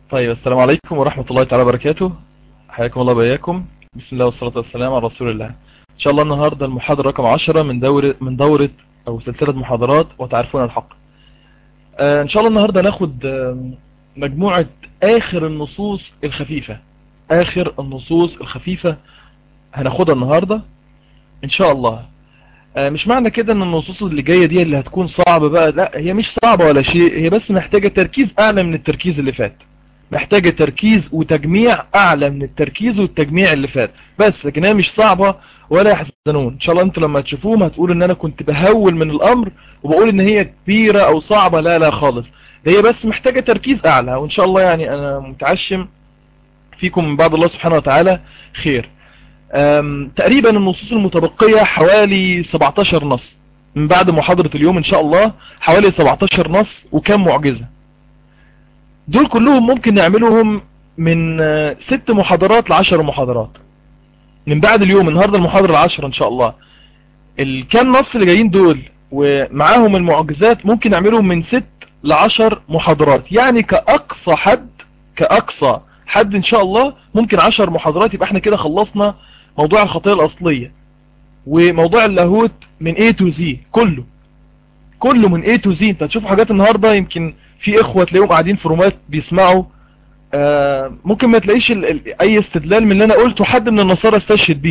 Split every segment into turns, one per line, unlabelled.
طيب، السلام عليكم ورحمة الله تعالى وبركاته. حياكم الله وبياكم. بسم الله والصلاة والسلام على رسول الله. إن شاء الله النهاردة المحاضرة رقم 10 من دورة أو سلسلة محاضرات وتعرفون الحق. إن شاء الله النهاردة ناخد مجموعة آخر النصوص الخفيفة. آخر النصوص الخفيفة هناخدها النهاردة إن شاء الله. مش معنى كده ان النصوص اللي جاية دي اللي هتكون صعبة بقى، لا، هي مش صعبة ولا شيء، هي بس محتاجة تركيز أعلى من التركيز اللي فات. محتاجة تركيز وتجميع أعلى من التركيز والتجميع اللي فات بس، لكن هي مش صعبة ولا يحزنون. إن شاء الله أنتوا لما تشوفوهم هتقولوا إن أنا كنت بهول من الأمر وبقول إن هي كبيرة أو صعبة. لا لا خالص، هي بس محتاجة تركيز أعلى، وإن شاء الله يعني أنا متعشم فيكم من بعد الله سبحانه وتعالى خير. تقريبا النصوص المتبقية حوالي 17 نص من بعد محاضرة اليوم إن شاء الله، حوالي 17 نص وكم معجزة. دول كلهم ممكن نعملهم من 6 محاضرات ل10 محاضرات من بعد اليوم. النهاردة المحاضرة 10 إن شاء الله. الكام نص اللي جايين دول ومعاهم المعجزات ممكن نعملهم من 6 ل10 محاضرات، يعني كأقصى حد إن شاء الله ممكن 10 محاضرات. يبقى احنا كده خلصنا موضوع الخطية الأصلية وموضوع اللاهوت من A to Z، كله من A to Z. انت هتشوفوا حاجات النهاردة يمكن في اخوة تلاقيهم قاعدين في رومات بيسمعوا، ممكن ما تلاقيش اي استدلال من اللي انا قلته حد من النصارى استشهد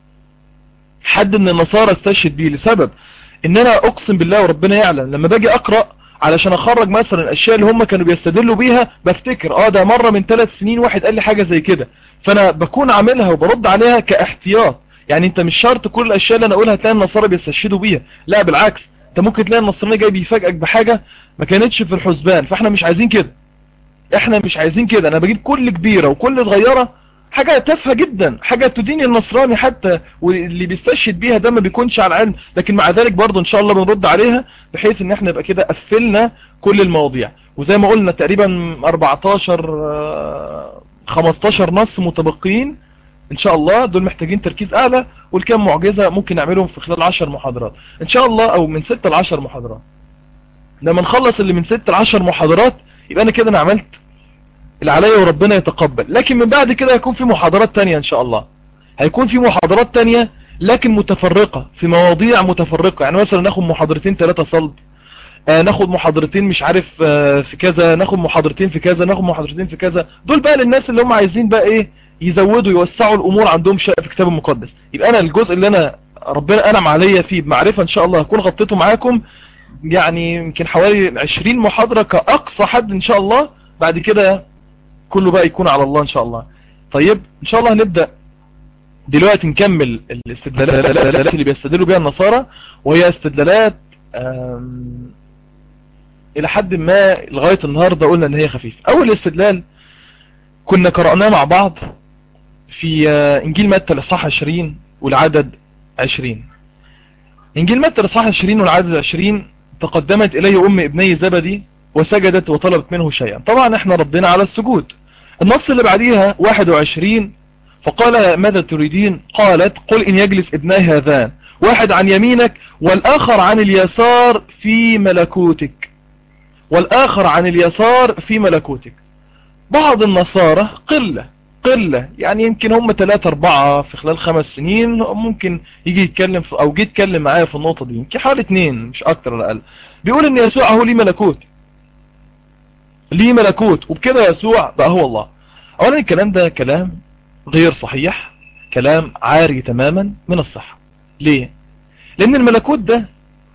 بيه، لسبب ان انا اقسم بالله وربنا يعلم لما باجي اقرأ علشان اخرج مثلا الاشياء اللي هم كانوا بيستدلوا بيها بفتكر ده مرة من 3 سنين واحد قال لي حاجة زي كده، فانا بكون عاملها وبرد عليها كاحتياط. يعني انت مش شرط كل الاشياء اللي انا اقولها تلاقي النصارى بيستشهدوا بيها، لا بالعكس، انت ممكن تلاقي النصراني جاي بيفاجئك بحاجة ما كانتش في الحسبان. فاحنا مش عايزين كده، انا بجيب كل كبيرة وكل صغيرة، حاجة تافهة جدا، حاجة تدين النصراني حتى واللي بيستشهد بيها ده ما بيكونش على علم، لكن مع ذلك برضه ان شاء الله بنرد عليها بحيث ان احنا يبقى كده قفلنا كل المواضيع. وزي ما قلنا تقريبا 14 15 نص متبقيين ان شاء الله، دول محتاجين تركيز اعلى، والكام معجزة ممكن نعملهم في خلال 10 محاضرات ان شاء الله، او من 6 ل 10 محاضرات. لما نخلص اللي من 6 ل 10 محاضرات يبقى انا كده عملت اللي عليا وربنا يتقبل. لكن من بعد كده هيكون في محاضرات تانية ان شاء الله، هيكون في محاضرات تانية لكن متفرقة في مواضيع متفرقة. يعني مثلا ناخد محاضرتين 3 صلب، ناخد محاضرتين مش عارف في كذا، ناخد محاضرتين في كذا، ناخد محاضرتين في كذا. دول بقى للناس اللي هم عايزين بقى ايه، يزودوا يوسعوا الامور عندهم شيء في الكتاب المقدس. يبقى انا الجزء اللي انا ربنا انعم عليا فيه بمعرفة ان شاء الله هكون غطيته معاكم، يعني يمكن حوالي 20 محاضرة كأقصى حد ان شاء الله. بعد كده كله بقى يكون على الله ان شاء الله. طيب ان شاء الله هنبدأ دلوقتي نكمل الاستدلالات اللي بيستدلوا بها النصارى، وهي استدلالات الى حد ما لغاية النهاردة قلنا ان هي خفيفة. اول استدلال كنا قرأناه مع بعض في انجيل متى الاصحاح 20 والعدد 20. انجيل متى الاصحاح 20 والعدد 20: تقدمت الي ام ابني زبدي وسجدت وطلبت منه شيئا. طبعا احنا ردينا على السجود. النص اللي بعديها 21: فقال ماذا تريدين؟ قالت قل إن يجلس ابناي هذان، واحد عن يمينك والآخر عن اليسار في ملكوتك، والآخر عن اليسار في ملكوتك. بعض النصارى قلة يعني يمكن هم 3 4 في خلال 5 سنين ممكن يجي يتكلم أو جي يتكلم معايا في النقطة دي، يمكن حوالي 2 مش أكتر ولا أقل، بيقول إن يسوع هو ليه ملكوت وبكده يسوع بقى هو الله. أولا الكلام ده كلام غير صحيح، كلام عاري تماما من الصحة. ليه؟ لأن الملكوت ده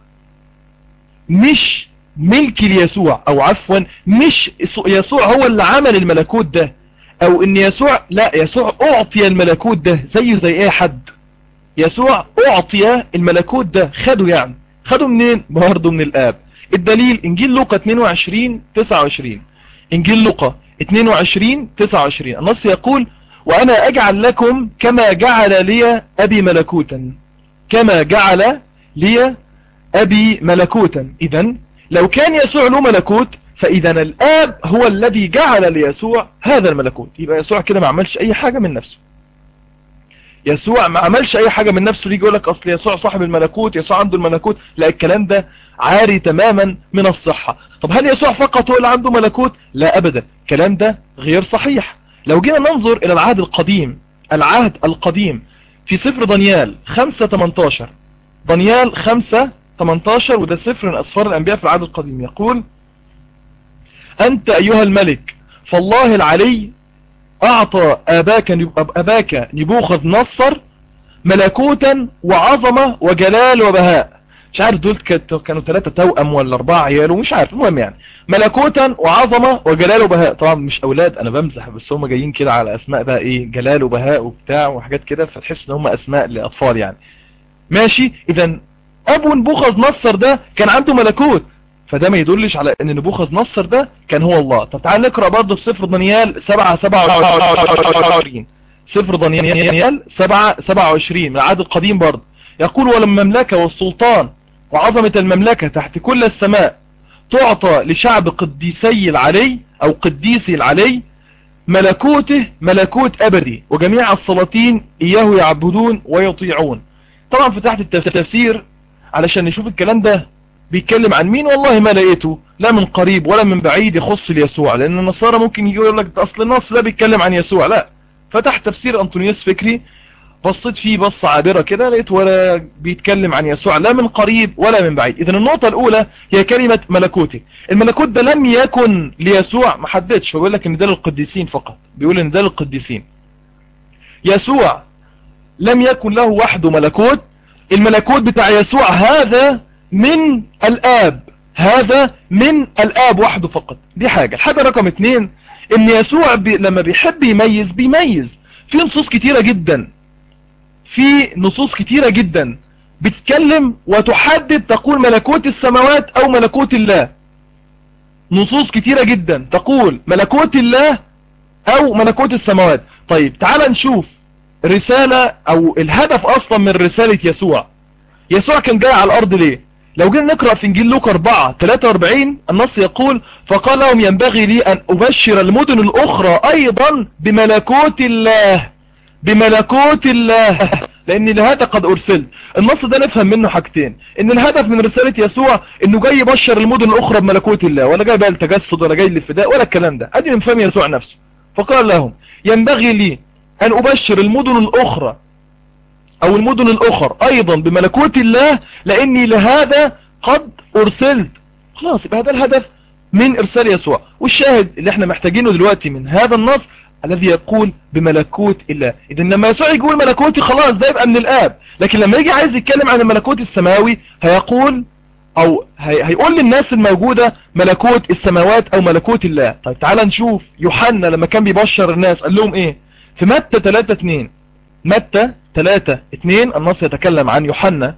مش ملك ليسوع، أو عفوا مش يسوع هو اللي عمل الملكوت ده، أو إن يسوع، لا، يسوع أعطي الملكوت ده زي أي حد. يسوع أعطي الملكوت ده، خده منين؟ برضه من الآب. الدليل إنجيل لوقا 22:29. إنجيل لوقا 22:29 النص يقول: وأنا أجعل لكم كما جعل لي أبي ملكوتا، كما جعل لي أبي ملكوتا. إذن لو كان يسوع له ملكوت فإذن الآب هو الذي جعل ليسوع هذا الملكوت. يبقى يسوع كده ما عملش أي حاجة من نفسه. يسوع ما عملش اي حاجة من نفسه يجي يقول لك اصل يسوع صاحب الملكوت، يسوع عنده الملكوت. لا، الكلام ده عاري تماما من الصحة. طب هل يسوع فقط هو اللي عنده ملكوت؟ لا ابدا، الكلام ده غير صحيح. لو جينا ننظر الى العهد القديم، العهد القديم في سفر دانيال 5:18، دانيال 5:18، وده سفر من اسفار الانبياء في العهد القديم، يقول: انت ايها الملك فالله العلي اعطى اباك نبوخذ نصر ملكوتا وعظمة وجلال وبهاء. مش عارف دول كانوا 3 توأم ولا 4 عيال، ومش عارف، المهم يعني ملكوتا وعظمة وجلال وبهاء. طبعا مش اولاد، انا بمزح، بس هم جايين كده على اسماء بقى ايه، جلال وبهاء وبتاع وحاجات كده، فتحس ان هم اسماء لاطفال يعني. ماشي، اذا ابو نبوخذ نصر ده كان عنده ملكوت، فده ما يدلش على ان نبوخذ نصر ده كان هو الله. طب تعال نقرأ برضه في سفر دانيال 7:27، سفر دانيال 7:27 من العهد القديم برضه، يقول: ولما المملكة والسلطان وعظمة المملكة تحت كل السماء تعطى لشعب قديسي العلي او قديسي العلي، ملكوته ملكوت ابدي، وجميع السلاطين اياه يعبدون ويطيعون. طبعا فتحت التفسير علشان نشوف الكلام ده بيتكلم عن مين. والله ما لقيته لا من قريب ولا من بعيد يخص ليسوع، لان النصارى ممكن يجي يقول لك اصل النص ده بيتكلم عن يسوع. لا، فتحت تفسير انطونيوس فكري، بصيت فيه بصة عابرة كده، لقيت ولا بيتكلم عن يسوع لا من قريب ولا من بعيد. اذا النقطة الاولى هي كلمة ملكوته. الملكوت ده لم يكن ليسوع، ما حددش، هو بيقول لك ان ده للقديسين فقط، بيقول ان ده للقديسين. يسوع لم يكن له وحده ملكوت، الملكوت بتاع يسوع هذا من الآب، هذا من الآب وحده فقط. دي حاجة. الحاجة رقم 2، ان يسوع لما بيحب يميز بيميز في نصوص كتيرة جدا، في نصوص كتيرة جدا بتتكلم وتحدد تقول ملكوت السماوات او ملكوت الله. نصوص كتيرة جدا تقول ملكوت الله او ملكوت السماوات. طيب تعال نشوف رسالة او الهدف اصلا من رسالة يسوع. يسوع كان جاي على الارض ليه؟ لو جينا نقرأ في انجيل لوقا 4:43 النص يقول: فقال لهم ينبغي لي ان ابشر المدن الاخرى ايضا بملكوت الله، بملكوت الله، لان لهذا قد ارسلت. النص ده نفهم منه حاجتين: ان الهدف من رسالة يسوع انه جاي يبشر المدن الاخرى بملكوت الله، ولا جاي بقى التجسد ولا جاي للفداء ولا الكلام ده. ادي من فهم يسوع نفسه. فقال لهم ينبغي لي ان ابشر المدن الاخرى او المدن الاخر ايضا بملكوت الله، لاني لهذا قد ارسلت. خلاص، يبقى هذا الهدف من ارسال يسوع. والشاهد اللي احنا محتاجينه دلوقتي من هذا النص الذي يقول بملكوت الله. اذا لما يسوع يقول ملكوتي، خلاص ده يبقى من الاب. لكن لما يجي عايز يتكلم عن الملكوت السماوي هيقول او هيقول للناس الموجودة ملكوت السماوات او ملكوت الله. طيب تعال نشوف يوحنا لما كان بيبشر الناس قال لهم ايه في متى 3:2. متى 3:2 النص يتكلم عن يوحنا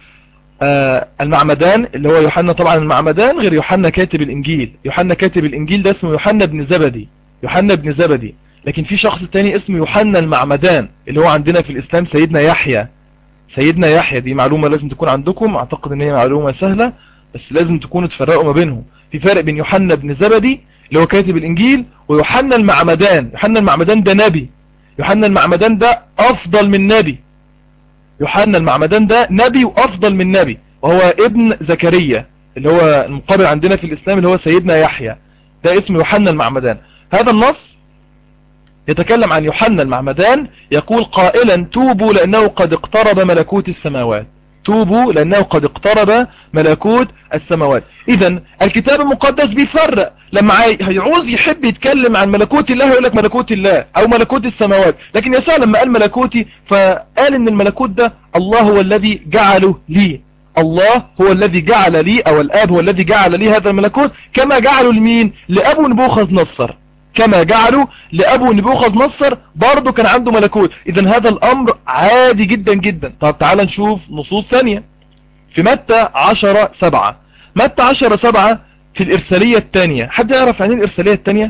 المعمدان، اللي هو يوحنا طبعا المعمدان غير يوحنا كاتب الانجيل. يوحنا كاتب الانجيل ده اسمه يوحنا بن زبدي، يوحنا بن زبدي. لكن في شخص تاني اسمه يوحنا المعمدان اللي هو عندنا في الاسلام سيدنا يحيى. سيدنا يحيى دي معلومة لازم تكون عندكم، اعتقد ان هي معلومة سهلة، بس لازم تكونوا تفرقوا ما بينهم. في فرق بين يوحنا بن زبدي اللي هو كاتب الانجيل ويوحنا المعمدان. يوحنا المعمدان ده نبي، يوحنا المعمدان ده افضل من نبي. يوحنا المعمدان ده نبي وافضل من نبي، وهو ابن زكريا اللي هو المقابل عندنا في الاسلام اللي هو سيدنا يحيى. ده اسم يوحنا المعمدان. هذا النص يتكلم عن يوحنا المعمدان يقول قائلا: توبوا لانه قد اقترب ملكوت السماوات، توبوا لانه قد اقترب ملكوت السماوات. اذا الكتاب المقدس بيفرق، لما هيعوز يحب يتكلم عن ملكوت الله يقول لك ملكوت الله او ملكوت السماوات. لكن يسوع لما قال ملكوتي فقال ان الملكوت ده الله هو الذي جعله لي، الله هو الذي جعل لي، او الاب هو الذي جعل لي هذا الملكوت، كما جعله لمين؟ لابو نبوخذ نصر. كما جعلوا لأبو نبوخذ نصر برضو كان عنده ملكوت. إذن هذا الأمر عادي جدا جدا. طب تعال نشوف نصوص ثانية في متى 10:7. متى 10:7 في الإرسالية الثانية. حد يعرف عن ايه الإرسالية الثانية؟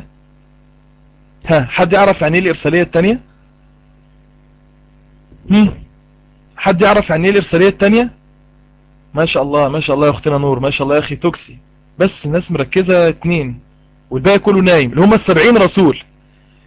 حد يعرف عن ايه الإرسالية الثانية؟ حد يعرف عن ايه الإرسالية الثانية؟ ما شاء الله ما شاء الله يا أختنا نور، ما شاء الله يا أخي توكسي. بس الناس مركزة 2 والباقي كله نايم، اللي هم ال70 رسول.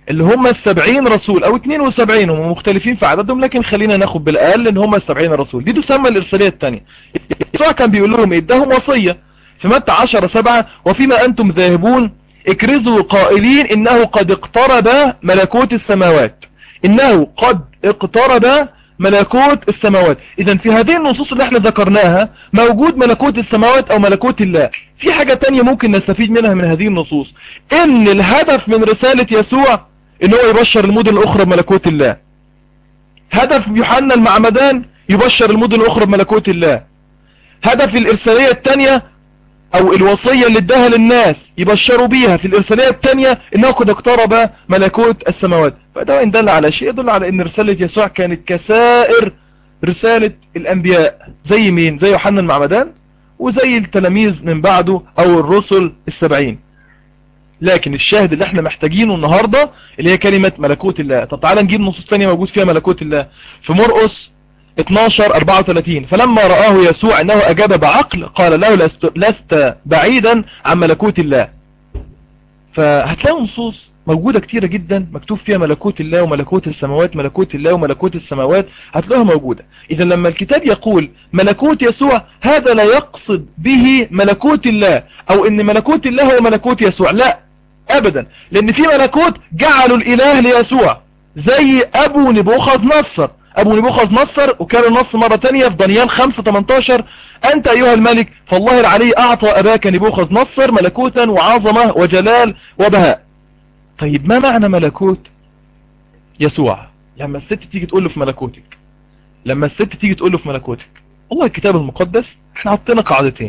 اللي هم 70 رسول او 72، هم مختلفين في عددهم، لكن خلينا ناخد بالاقل ان هم 70 رسول. دي تسمى الارساليه الثانيه. يسوع كان بيقول لهم اداهم وصيه في متى 10:7: وفيما انتم ذاهبون اكرزوا قائلين انه قد اقترب ملكوت السماوات. انه قد اقترب ملكوت السماوات. اذا في هذه النصوص اللي احنا ذكرناها موجود ملكوت السماوات او ملكوت الله. في حاجة تانية ممكن نستفيد منها من هذه النصوص، ان الهدف من رسالة يسوع ان هو يبشر المدن الاخرى بملكوت الله. هدف يوحنا المعمدان يبشر المدن الاخرى بملكوت الله. هدف الارسالية التانية او الوصية اللي اداها للناس يبشروا بيها في الارسالية التانية انه قد اقترب ملكوت السماوات. فده ان دل على شيء يدل على ان رسالة يسوع كانت كسائر رسالة الانبياء. زي مين؟ زي يوحنا المعمدان وزي التلاميذ من بعده او الرسل 70. لكن الشاهد اللي احنا محتاجينه النهاردة اللي هي كلمة ملكوت الله. طب تعالى نجيب نصوص تانية موجود فيها ملكوت الله. في مرقس 12:34: فلما رآه يسوع انه اجاب بعقل قال له لست بعيدا عن ملكوت الله. فهتلاقوا نصوص موجودة كتيرة جدا مكتوب فيها ملكوت الله وملكوت السماوات، ملكوت الله وملكوت السماوات، هتلاقوها موجودة. اذا لما الكتاب يقول ملكوت يسوع هذا لا يقصد به ملكوت الله او ان ملكوت الله هو ملكوت يسوع، لا ابدا. لان في ملكوت جعلوا الاله ليسوع زي ابو نبوخذ نصر. ابو نبوخذ نصر وكان النص مرة تانية في دانيال 5:18: انت ايها الملك فالله العلي اعطى اباك نبوخذ نصر ملكوتا وعظمة وجلال وبهاء. طيب ما معنى ملكوت يسوع؟ لما الست تيجي تقول له في ملكوتك، لما الست تيجي تقول له في ملكوتك، والله الكتاب المقدس احنا حطينا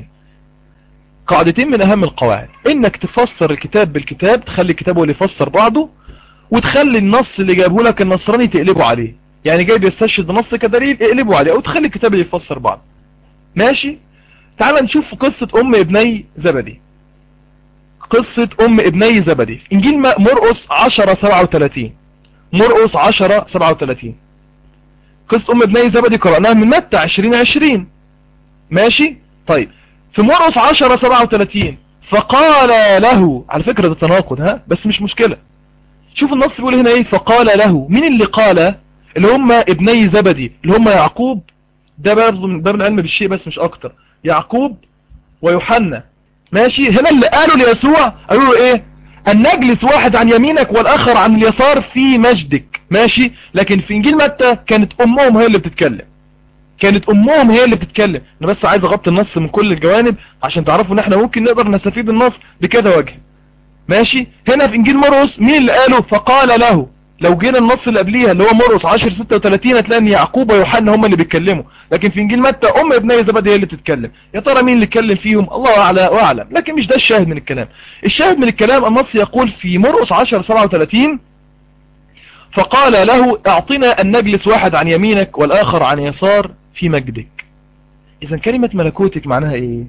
قاعدتين من اهم القواعد: انك تفسر الكتاب بالكتاب، تخلي الكتاب هو اللي يفسر بعضه، وتخلي النص اللي جابه لك النصراني تقلبه عليه. يعني جاي بيستشهد نص كدليل اقلبه عليه، او تخلي الكتاب اللي يفسر بعض. ماشي؟ تعال نشوف قصة ام ابني زبدي. قصة ام ابني زبدي في انجيل مرقس 10:37. مرقس 10:37. قصة ام ابني زبدي قرأناها من متى 20:20. ماشي؟ طيب في مرقس 10:37 فقال له، على فكرة ده تناقض ها، بس مش مشكلة. شوف النص بيقول هنا ايه: فقال له. مين اللي قال؟ اللي هم ابني زبدي، اللي هم يعقوب، ده برضه من باب العلم بالشيء بس مش اكتر، يعقوب ويوحنا. ماشي؟ هنا اللي قالوا ليسوع قالوا له ايه؟ ان نجلس واحد عن يمينك والاخر عن اليسار في مجدك. ماشي؟ لكن في انجيل متى كانت امهم هي اللي بتتكلم. كانت امهم هي اللي بتتكلم. انا بس عايز اغطي النص من كل الجوانب عشان تعرفوا ان احنا ممكن نقدر نستفيد النص بكذا وجه. ماشي؟ هنا في انجيل مرقس مين اللي قاله؟ فقال له. لو جينا النص اللي قبليها اللي هو مرقس 10:36 هتلاقي ان يعقوب ويوحنا هم اللي بيتكلموا، لكن في انجيل متى ام ابني زبدي هي اللي بتتكلم. يا ترى مين اللي اتكلم فيهم؟ الله اعلى واعلم، لكن مش ده الشاهد من الكلام. الشاهد من الكلام النص يقول في مرقس 10:37: فقال له اعطنا ان نجلس واحد عن يمينك والاخر عن يسار في مجدك. اذا كلمة ملكوتك معناها ايه؟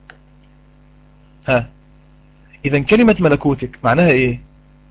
ها؟ اذا كلمة ملكوتك معناها ايه؟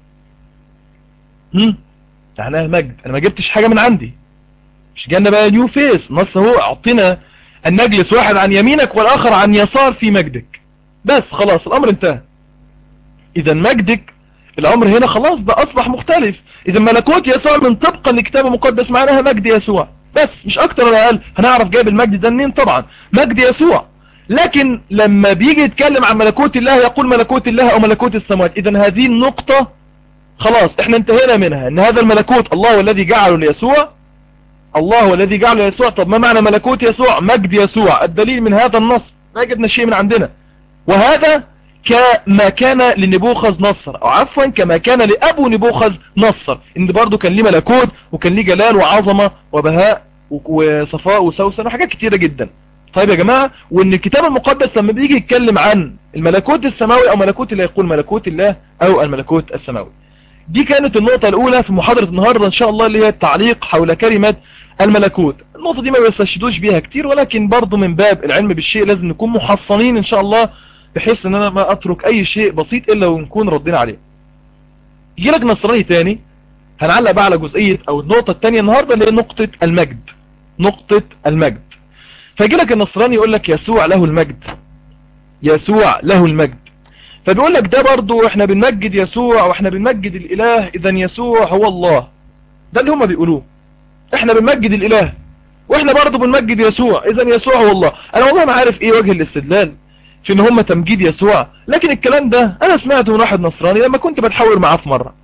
معناها مجد. انا ما جبتش حاجة من عندي، مش جانا بقى نيو فيس. نص هو اعطنا ان نجلس واحد عن يمينك والاخر عن يسار في مجدك، بس خلاص الامر انتهى. اذا مجدك الامر هنا خلاص بقى اصبح مختلف. اذا ملكوت يسوع من طبقا للكتاب المقدس معناها مجد يسوع، بس مش اكتر ولا اقل. هنعرف جايب المجد ده منين؟ طبعا مجد يسوع. لكن لما بيجي يتكلم عن ملكوت الله يقول ملكوت الله او ملكوت السماوات. اذا هذه النقطة خلاص احنا انتهينا منها، ان هذا الملكوت الله هو الذي جعله ليسوع. الله هو الذي جعله ليسوع. طب ما معنى ملكوت يسوع؟ مجد يسوع. الدليل من هذا النص، ما جبنا شيء من عندنا. وهذا كما كان لنبوخذ نصر، او عفوا كما كان لابو نبوخذ نصر، ان برضه كان ليه ملكوت وكان ليه جلال وعظمة وبهاء وصفاء وسوسن وحاجات كتيرة جدا. طيب يا جماعة، وان الكتاب المقدس لما بيجي يتكلم عن الملكوت السماوي او ملكوت الله يقول ملكوت الله او الملكوت السماوي. دي كانت النقطة الاولى في محاضرة النهاردة ان شاء الله، اللي هي التعليق حول كلمة الملكوت. النقطة دي ما بيستشهدوش بيها كتير، ولكن برضه من باب العلم بالشيء لازم نكون محصنين ان شاء الله، بحيث ان انا ما اترك اي شيء بسيط الا ونكون ردينا عليه. يجي لك نصراني تاني، هنعلق بقى على جزئية او النقطة التانية النهاردة اللي هي نقطة المجد. نقطة المجد. فيجي لك النصراني يقول لك يسوع له المجد، يسوع له المجد. فبيقول لك ده برضو احنا بنمجد يسوع واحنا بنمجد الاله، اذا يسوع هو الله. ده اللي هم بيقولوه، احنا بنمجد الاله واحنا برضو بنمجد يسوع، اذا يسوع هو الله. انا والله ما عارف ايه وجه الاستدلال في ان هم تمجيد يسوع، لكن الكلام ده انا سمعته من واحد نصراني لما كنت بتحاور معاه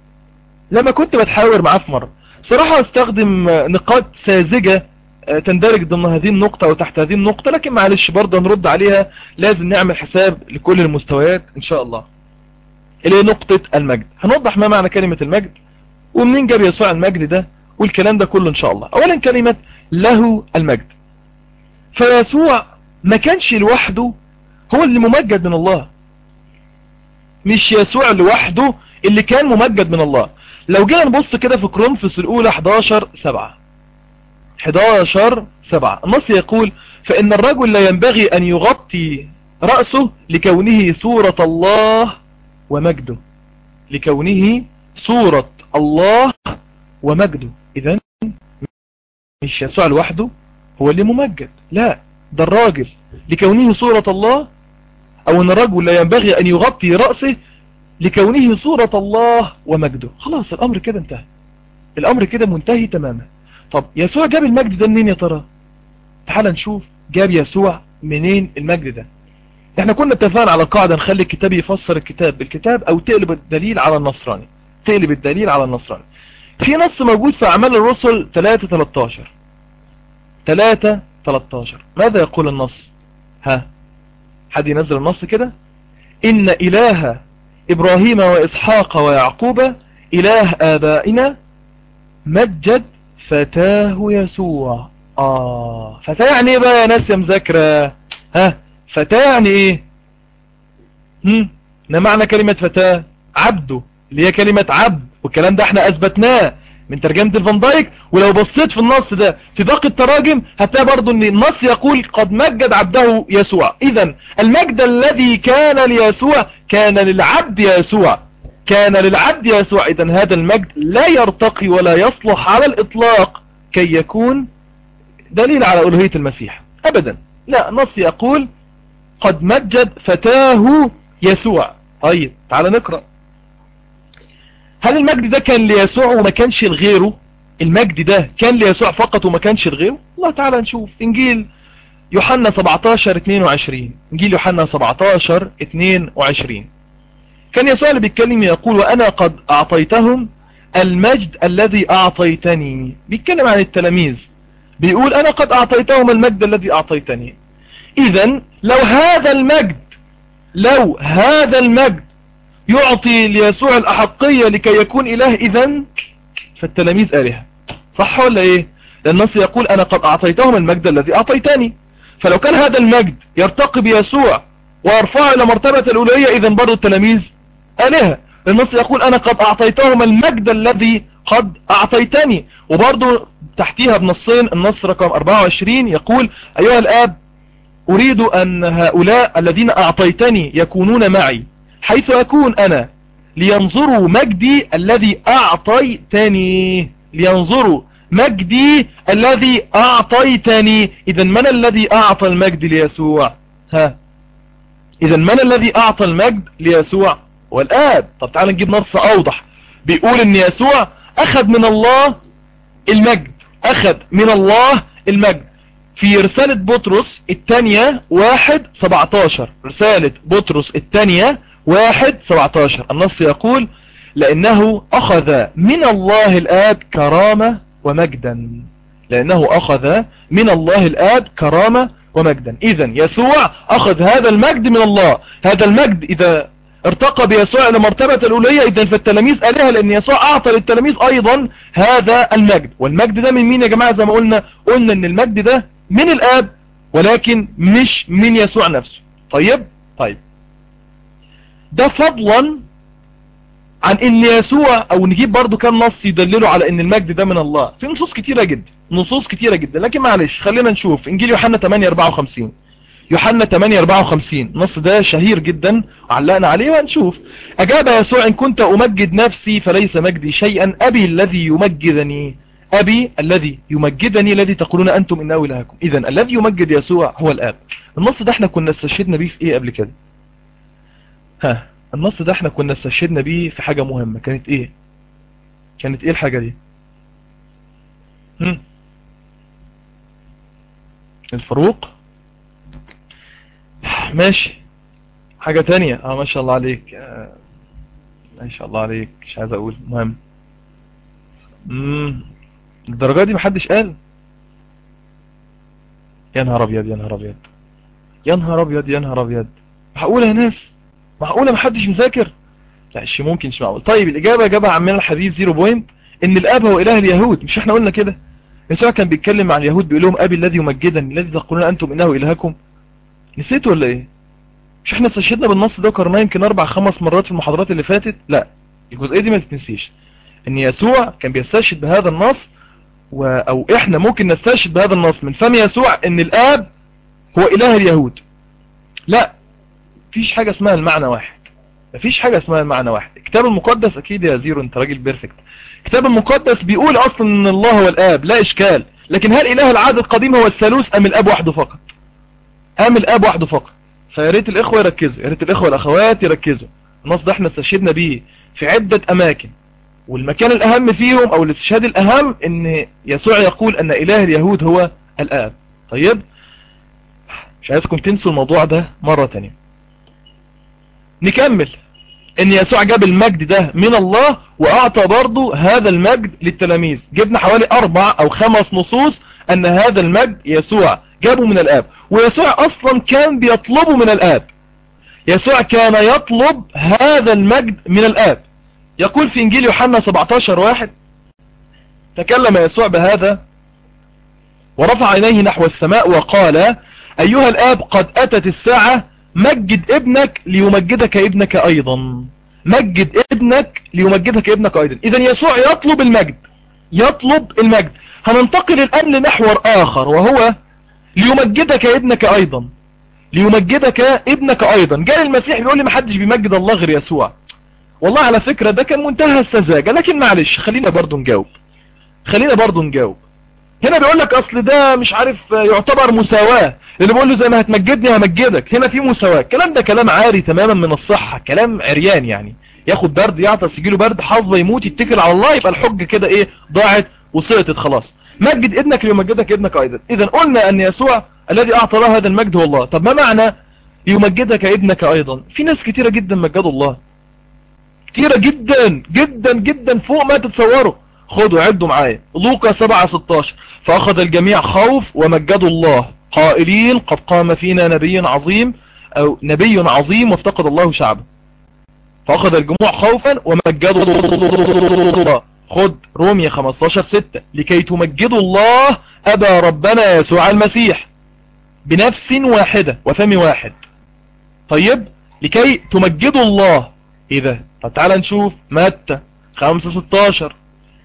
في مرة. صراحة استخدم نقاط ساذجة تندرج ضمن هذه النقطة او تحت هذه النقطة، لكن معلش برضه نرد عليها، لازم نعمل حساب لكل المستويات ان شاء الله. اللي هي نقطة المجد، هنوضح ما معنى كلمة المجد ومنين جاب يسوع المجد ده والكلام ده كله ان شاء الله. اولا كلمة له المجد، فيسوع ما كانش لوحده هو اللي ممجد من الله، مش يسوع لوحده اللي كان ممجد من الله. لو جينا نبص كده في كورنثوس الاولى 11:7 النص يقول: فإن الرجل لا ينبغي أن يغطي رأسه لكونه صورة الله ومجده، لكونه صورة الله ومجده. إذن مش يسوع لوحده هو اللي ممجد، لا، ده الراجل لكونه صورة الله، أو أن الرجل لا ينبغي أن يغطي رأسه لكونه صورة الله ومجده. خلاص الأمر كده انتهى، الأمر كده منتهي تماما. طب يسوع جاب المجد ده منين يا ترى؟ تعال نشوف جاب يسوع منين المجد ده. احنا كنا اتفقنا على قاعدة نخلي الكتاب يفسر الكتاب بالكتاب، او تقلب الدليل على النصراني. في نص موجود في أعمال الرسل 3:13. ماذا يقول النص؟ حد ينزل النص كده. إن إله إبراهيم وإسحاق ويعقوب إله آبائنا مجد فتاه يسوع. فتاه يعني ايه بقى يا ناس يا مذاكرة؟ فتاه يعني ايه؟ ما معنى كلمة فتاه؟ عبده، اللي هي كلمة عبد، والكلام ده احنا اثبتناه من ترجمة الفان دايك. ولو بصيت في النص ده في باقي التراجم هتلاقي برضو ان النص يقول قد مجد عبده يسوع. اذا المجد الذي كان ليسوع كان للعبد يسوع، اذا هذا المجد لا يرتقي ولا يصلح على الاطلاق كي يكون دليل على ألوهية المسيح ابدا. لا، النص يقول قد مجد فتاه يسوع. طيب تعال نقرأ. هل المجد ده كان ليسوع وما كانش لغيره؟ المجد ده كان ليسوع فقط وما كانش لغيره؟ الله تعالى نشوف. انجيل يوحنا 17:22. انجيل يوحنا 17:22 كان يسوع اللي بيتكلم يقول: وانا قد اعطيتهم المجد الذي اعطيتني. بيتكلم عن التلاميذ، بيقول انا قد اعطيتهم المجد الذي اعطيتني. اذا لو هذا المجد يعطي ليسوع الأحقية لكي يكون إله، إذن فالتلاميذ آلهة. صح ولا إيه؟ لأن النص يقول أنا قد أعطيتهم المجد الذي أعطيتني. فلو كان هذا المجد يرتقي بيسوع ويرفعه إلى مرتبة الألوهية، إذن برضو التلاميذ آلهة. النص يقول أنا قد أعطيتهم المجد الذي قد أعطيتني. وبرضو تحتيها بنصين، النص رقم 24 يقول: أيها الآب أريد أن هؤلاء الذين أعطيتني يكونون معي حيث أكون أنا، لينظروا مجدي الذي أعطيتني. إذن من الذي أعطى المجد ليسوع؟ إذن من الذي أعطى المجد ليسوع؟ والآب. طب تعال نجيب نص أوضح، بيقول إن يسوع أخذ من الله المجد. في رسالة بطرس الثانية 1:17. رسالة بطرس الثانية 1:17 النص يقول: لأنه أخذ من الله الآب كرامة ومجدا. إذن يسوع أخذ هذا المجد من الله. هذا المجد إذا ارتقى بيسوع إلى مرتبة الألوهية، إذن فالتلاميذ آلهة، لأن يسوع أعطى للتلاميذ أيضا هذا المجد. والمجد ده من مين يا جماعة؟ زي ما قلنا إن المجد ده من الآب، ولكن مش من يسوع نفسه. طيب ده فضلا عن ان يسوع، او نجيب برضو كان نص يدلله على ان المجد ده من الله. في نصوص كتيرة جدا، لكن معلش خلينا نشوف انجيل يوحنا 8:54. النص ده شهير جدا وعلقنا عليه وهنشوف. اجاب يسوع: ان كنت امجد نفسي فليس مجدي شيئا، ابي الذي يمجدني الذي تقولون انتم انه الهكم. اذا الذي يمجد يسوع هو الاب. النص ده احنا كنا استشهدنا بيه في ايه قبل كده؟ النص ده احنا كنا استشهدنا بيه في حاجة مهمة، كانت ايه؟ كانت ايه الحاجة دي؟ هم؟ الفروق. ماشي. حاجة تانية، ما شاء الله عليك، ما شاء الله عليك، مش عايز اقول، مهم. الدرجة دي محدش قال؟ يا نهار ابيض، يا نهار ابيض، يا نهار ابيض، يا نهار ابيض. معقولة يا ناس؟ معقولة محدش مذاكر؟ لا شيء ممكن، مش معقول. طيب الإجابة جابها عمنا الحبيب 0 بوينت، إن الآب هو إله اليهود. مش إحنا قلنا كده؟ يسوع كان بيتكلم عن اليهود بيقول لهم أبي الذي يمجدني الذي تقولون أنتم إنه إلهكم. نسيت ولا إيه؟ مش إحنا استشهدنا بالنص ده وقرناه يمكن 4 5 مرات في المحاضرات اللي فاتت؟ لا، الجزئية دي ما تتنسيش، إن يسوع كان بيستشهد بهذا النص، أو إحنا ممكن نستشهد بهذا النص من فم يسوع إن الآب هو إله اليهود. لا، مفيش حاجة اسمها المعنى واحد، مفيش حاجة اسمها المعنى واحد. الكتاب المقدس اكيد يا زيرو، انت راجل بيرفكت، الكتاب المقدس بيقول اصلا ان الله هو الاب، لا اشكال. لكن هل اله العهد القديم هو الثالوث ام الاب وحده فقط؟ ام الاب وحده فقط؟ فيا ريت الاخوه يركزوا، يا ريت الاخوه والاخوات يركزوا. النص ده احنا استشهدنا بيه في عدة اماكن، والمكان الاهم فيهم او الاستشهاد الاهم ان يسوع يقول ان اله اليهود هو الاب. طيب مش عايزكم تنسوا الموضوع ده مرة تانية. نكمل. ان يسوع جاب المجد ده من الله واعطى برضو هذا المجد للتلاميذ. جبنا حوالي 4 أو 5 نصوص ان هذا المجد يسوع جابه من الاب، ويسوع اصلا كان بيطلبه من الاب. يسوع كان يطلب هذا المجد من الاب. يقول في انجيل يوحنا 17:1: تكلم يسوع بهذا ورفع عينيه نحو السماء وقال: ايها الاب قد اتت الساعة، مجد ابنك ليمجدك ابنك ايضا. مجد ابنك ليمجدك ابنك ايضا. اذا يسوع يطلب المجد، يطلب المجد. هننتقل الان لمحور اخر وهو ليمجدك ابنك ايضا. ليمجدك ابنك ايضا. جاء المسيح بيقول لي محدش بيمجد الله غير يسوع. والله على فكرة ده كان منتهى السذاجة، لكن معلش خلينا برضو نجاوب، خلينا برضو نجاوب. هنا بيقول لك اصل ده مش عارف يعتبر مساواة، اللي بيقول له زي ما هتمجدني همجدك. هنا في مساواة. الكلام ده كلام عاري تماما من الصحة، كلام عريان يعني. ياخد برد يعطس يجيله برد حصبة يموت يتكل على الله، يبقى الحجة كده ايه ضاعت وسقطت خلاص. مجد ابنك ليمجدك ابنك ايضا. اذا قلنا ان يسوع الذي اعطى له هذا المجد هو الله. طب ما معنى ليمجدك ابنك ايضا؟ في ناس كتيرة جدا مجدوا الله، كتيرة جدا جدا جدا فوق ما تتصوروا. خدوا عدوا معايا لوقا 7:16: فأخذ الجميع خوف ومجدوا الله قائلين قد قام فينا نبي عظيم، أو نبي عظيم وافتقد الله شعبه. فأخذ الجموع خوفا ومجدوا الله. خد رومية 15:6: لكي تمجدوا الله أبا ربنا يسوع المسيح بنفس واحدة وفم واحد. طيب لكي تمجدوا الله. ايه ده؟ طب تعال نشوف متى 5:16: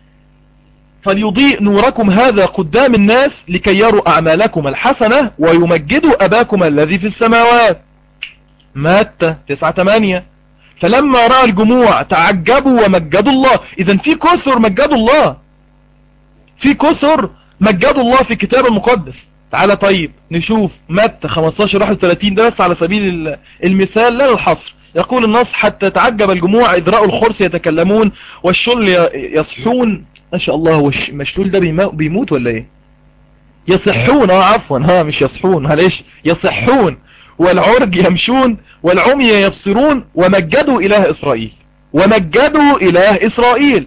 فليضيء نوركم هذا قدام الناس لكي يروا أعمالكم الحسنة ويمجدوا أباكم الذي في السماوات. متى 9:8: فلما رأى الجموع تعجبوا ومجدوا الله. إذن في كثر مجدوا الله، في كثر مجدوا الله في الكتاب المقدس. تعالى طيب نشوف متى 15:31، ده بس على سبيل المثال لا للحصر. يقول النص: حتى تعجب الجموع إذ رأوا الخرس يتكلمون والشل يصحون. ما شاء الله، هو المشلول ده بيموت ولا ايه؟ يصحون، عفوا، مش يصحون، معلش، يصحون. والعرج يمشون والعمي يبصرون ومجدوا إله إسرائيل. ومجدوا إله إسرائيل.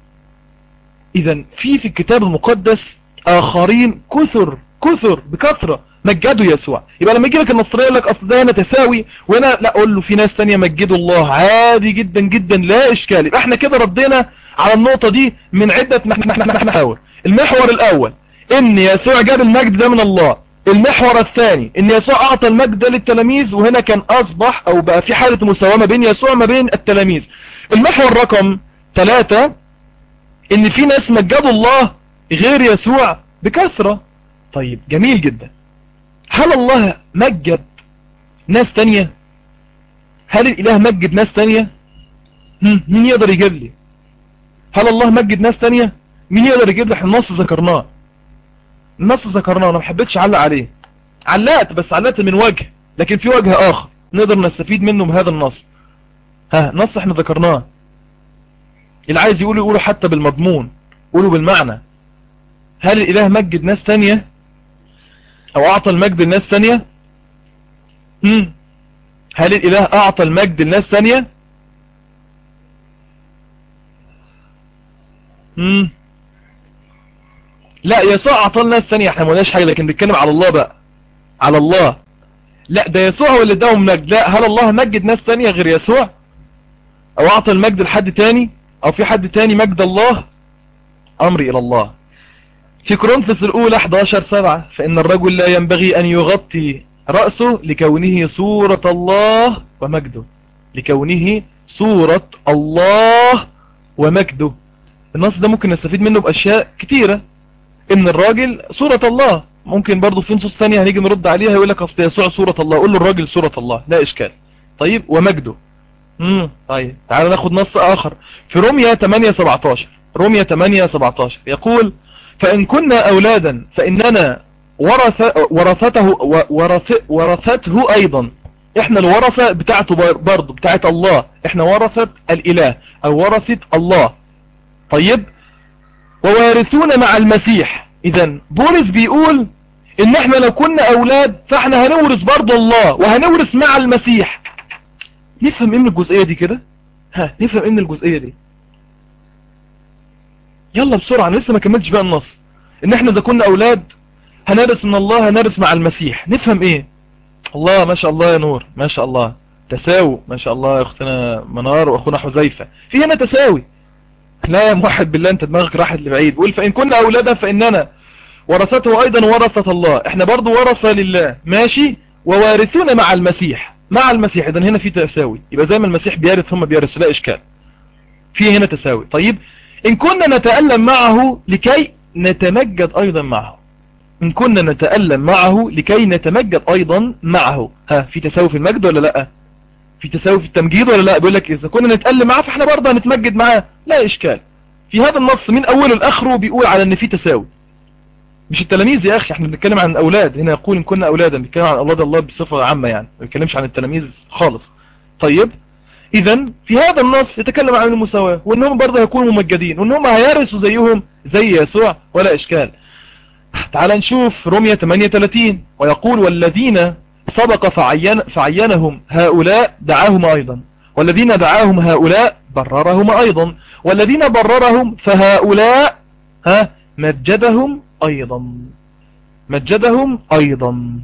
إذن في الكتاب المقدس آخرين كثر بكثرة مجدوا يسوع. يبقى لما يجي لك النصرية يقول لك أصل ده هنا تساوي وهنا لا، أقول له في ناس تانية مجدوا الله عادي جدا جدا لا إشكال. يبقى احنا كده ردينا على النقطة دي من عدة محاور. المحور الأول إن يسوع جاب المجد ده من الله. المحور الثاني إن يسوع أعطى المجد ده للتلاميذ، وهنا كان أصبح أو بقى في حالة مساواة ما بين يسوع ما بين التلاميذ. المحور رقم 3 ان في ناس مجدوا الله غير يسوع بكثرة. طيب جميل جدا. هل الله مجد ناس تانية؟ هل الاله مجد ناس تانية؟ مين يقدر يجيب لي؟ هل الله مجد ناس تانية؟ مين يقدر يجيب لي؟ النص ذكرناه، النص ذكرناه، انا ما حبيتش اعلق عليه. علقت بس علقت من وجه، لكن في وجه اخر نقدر نستفيد منه بهذا النص. ها نص احنا ذكرناه، اللي عايز يقوله حتى بالمضمون، قولوا بالمعنى. هل الإله مجد ناس تانية أو أعطى المجد لناس تانية؟ هل الإله أعطى المجد لناس تانية؟ لا، يسوع أعطى لناس تانية، احنا ما قلناش حاجة، لكن بنتكلم على الله بقى، على الله. لا، ده يسوع هو اللي اداهم مجد. لا، هل الله مجد ناس تانية غير يسوع أو أعطى المجد لحد تاني أو في حد تاني مجد الله؟ أمري إلى الله. في كورنثوس الأولى 11:7 فإن الرجل لا ينبغي أن يغطي رأسه لكونه صورة الله ومجده، لكونه صورة الله ومجده. النص ده ممكن نستفيد منه بأشياء كتيرة، إن الراجل صورة الله. ممكن برضو في نصوص ثانية هنيجي نرد عليها يقول لك أصل يسوع صورة الله، قول له الراجل صورة الله، لا إشكال. طيب ومجده. طيب تعالوا ناخد نص آخر في رومية 8:17. رومية 8:17 يقول فإن كنا أولادا فإننا ورثته أيضا. إحنا الورثة بتاعته برضو بتاعت الله، إحنا ورثة الإله أو ورثة الله. طيب ووارثون مع المسيح. إذن بولس بيقول إن إحنا لو كنا أولاد فإحنا هنورث برضو الله وهنورث مع المسيح. نفهم إيه من الجزئية دي كده؟ نفهم إيه من الجزئية دي؟ يلا بسرعة، أنا لسه ما كملتش بقى النص. إن إحنا إذا كنا أولاد هنرث من الله هنرث مع المسيح. نفهم إيه؟ الله ما شاء الله يا نور، ما شاء الله تساوي، ما شاء الله يا أختنا منار وأخونا حذيفة، في هنا تساوي. لا يا موحد بالله، أنت دماغك راحت لبعيد. بقول فإن كنا أولادا فإننا ورثته أيضا ورثة الله، إحنا برضو ورثة لله، ماشي، ووارثون مع المسيح. مع المسيح، إذن هنا في تساوي، يبقى زي ما المسيح بيرث هم بيرث، لا إشكال، في هنا تساوي. طيب إن كنا نتألم معه لكي نتمجد أيضا معه. إن كنا نتألم معه لكي نتمجد أيضا معه. في تساوي في المجد ولا لا؟ في تساوي في التمجيد ولا لا؟ بيقول لك إذا كنا نتألم معه فإحنا برضه هنتمجد معه، لا إشكال. في هذا النص من أوله لآخره بيقول على أن في تساوي. مش التلاميذ يا أخي، احنا بنتكلم عن الأولاد هنا. يقول إن كنا أولادا، بنتكلم عن أولاد الله بصفة عامة يعني، ما بنتكلمش عن التلاميذ خالص. طيب إذن في هذا النص يتكلم عن المساواة، وأنهم برضه هيكونوا ممجدين، وأنهم هيرثوا زيهم زي يسوع، ولا إشكال. تعال نشوف رومية 38 ويقول والذين سبق فعينهم هؤلاء دعاهم أيضا، والذين دعاهم هؤلاء بررهم أيضا، والذين بررهم فهؤلاء مجدهم أيضا، مجدهم أيضا.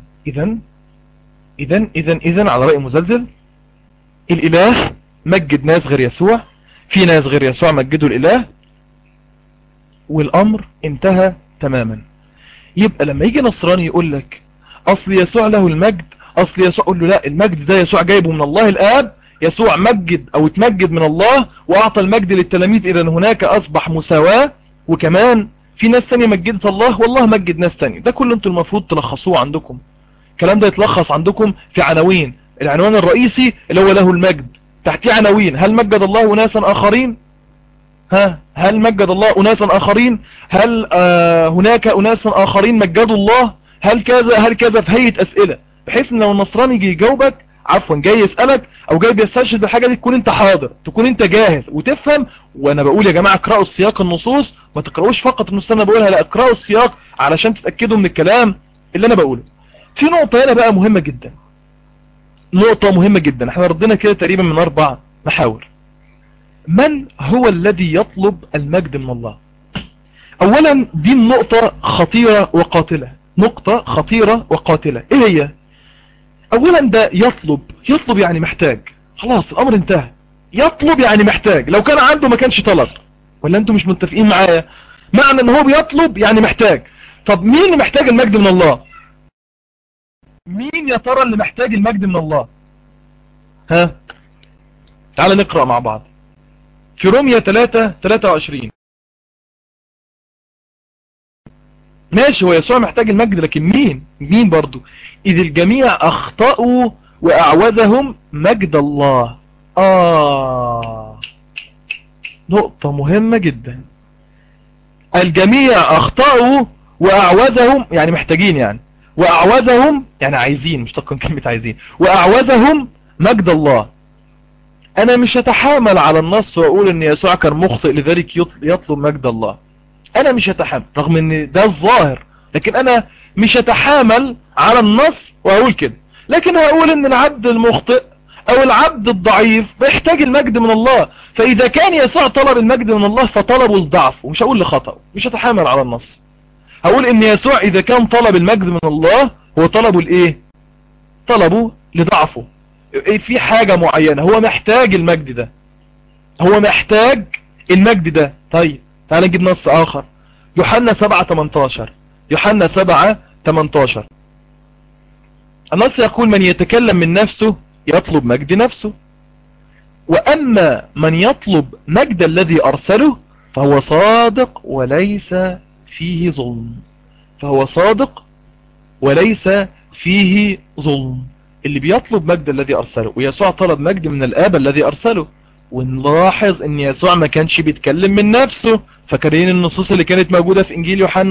إذن على رأي مزلزل الإله مجد ناس غير يسوع، في ناس غير يسوع مجدوا الإله، والأمر انتهى تماما. يبقى لما يجي نصراني يقول لك أصل يسوع له المجد، أصل يسوع، قول له لا، المجد ده يسوع جايبه من الله الآب. يسوع مجد أو اتمجد من الله وأعطى المجد للتلاميذ، إذن هناك أصبح مساواة، وكمان في ناس تانية مجدت الله والله مجد ناس تانية. ده كله انتوا المفروض تلخصوه عندكم. الكلام ده يتلخص عندكم في عناوين. العنوان الرئيسي اللي هو له المجد، تحتيه عناوين: هل مجد الله أناسا آخرين؟ هل مجد الله أناسا آخرين؟ هل هناك أناسا آخرين مجدوا الله؟ هل كذا هل كذا، في هيئة أسئلة، بحيث ان لو النصراني يجي يجاوبك، عفوا جاي يسألك او جاي بيستشهد بالحاجة دي، تكون انت حاضر، تكون انت جاهز وتفهم. وانا بقول يا جماعة اقرأوا السياق النصوص، ما تقرأوش فقط النصوص انا بقولها، لا، اقرأوا السياق علشان تتأكدوا من الكلام اللي انا بقوله. في نقطة هنا بقى مهمة جدا، نقطة مهمة جدا، احنا ردنا كده تقريبا من 4 محاور. من هو الذي يطلب المجد من الله؟ اولا دي النقطة خطيرة وقاتلة، نقطة خطيرة وقاتلة. ايه هي؟ اولا ده يطلب يعني محتاج، خلاص الامر انتهى. يطلب يعني محتاج، لو كان عنده ما كانش طلب. ولا انتوا مش متفقين معايا؟ معنى ان هو بيطلب يعني محتاج. طب مين اللي محتاج المجد من الله؟ مين يا ترى اللي محتاج المجد من الله؟ تعال نقرأ مع بعض في رومية 3:23. ماشي، هو يسوع محتاج المجد، لكن مين برضو؟ إذ الجميع أخطأوا وأعوزهم مجد الله. نقطة مهمة جدا. الجميع أخطأوا وأعوزهم يعني محتاجين، يعني وأعوزهم يعني عايزين، مشتق من كلمة عايزين، وأعوزهم مجد الله. انا مش هتحامل على النص واقول ان يسوع كان مخطئ لذلك يطلب مجد الله. انا مش هتحامل رغم ان ده الظاهر، لكن انا مش هتحامل على النص واقول كده، لكن هقول ان العبد المخطئ او العبد الضعيف بيحتاج المجد من الله. فاذا كان يسوع طلب المجد من الله فطلبه لضعف، ومش هقول لخطأ، مش هتحامل على النص. هقول ان يسوع اذا كان طلب المجد من الله هو طلبه لايه؟ طلبه لضعفه. في حاجة معينة هو محتاج المجد ده، هو محتاج المجد ده. طيب تعال نجيب نص اخر، يوحنا 7:18. يوحنا 7:18 النص يقول: من يتكلم من نفسه يطلب مجد نفسه، واما من يطلب مجد الذي ارسله فهو صادق وليس فيه ظلم. فهو صادق وليس فيه ظلم. اللي بيطلب مجد الذي أرسله، ويسوع طلب مجد من الآب الذي أرسله. ونلاحظ ان يسوع ما كانش بيتكلم من نفسه. فاكرين النصوص اللي كانت موجودة في انجيل يوحنا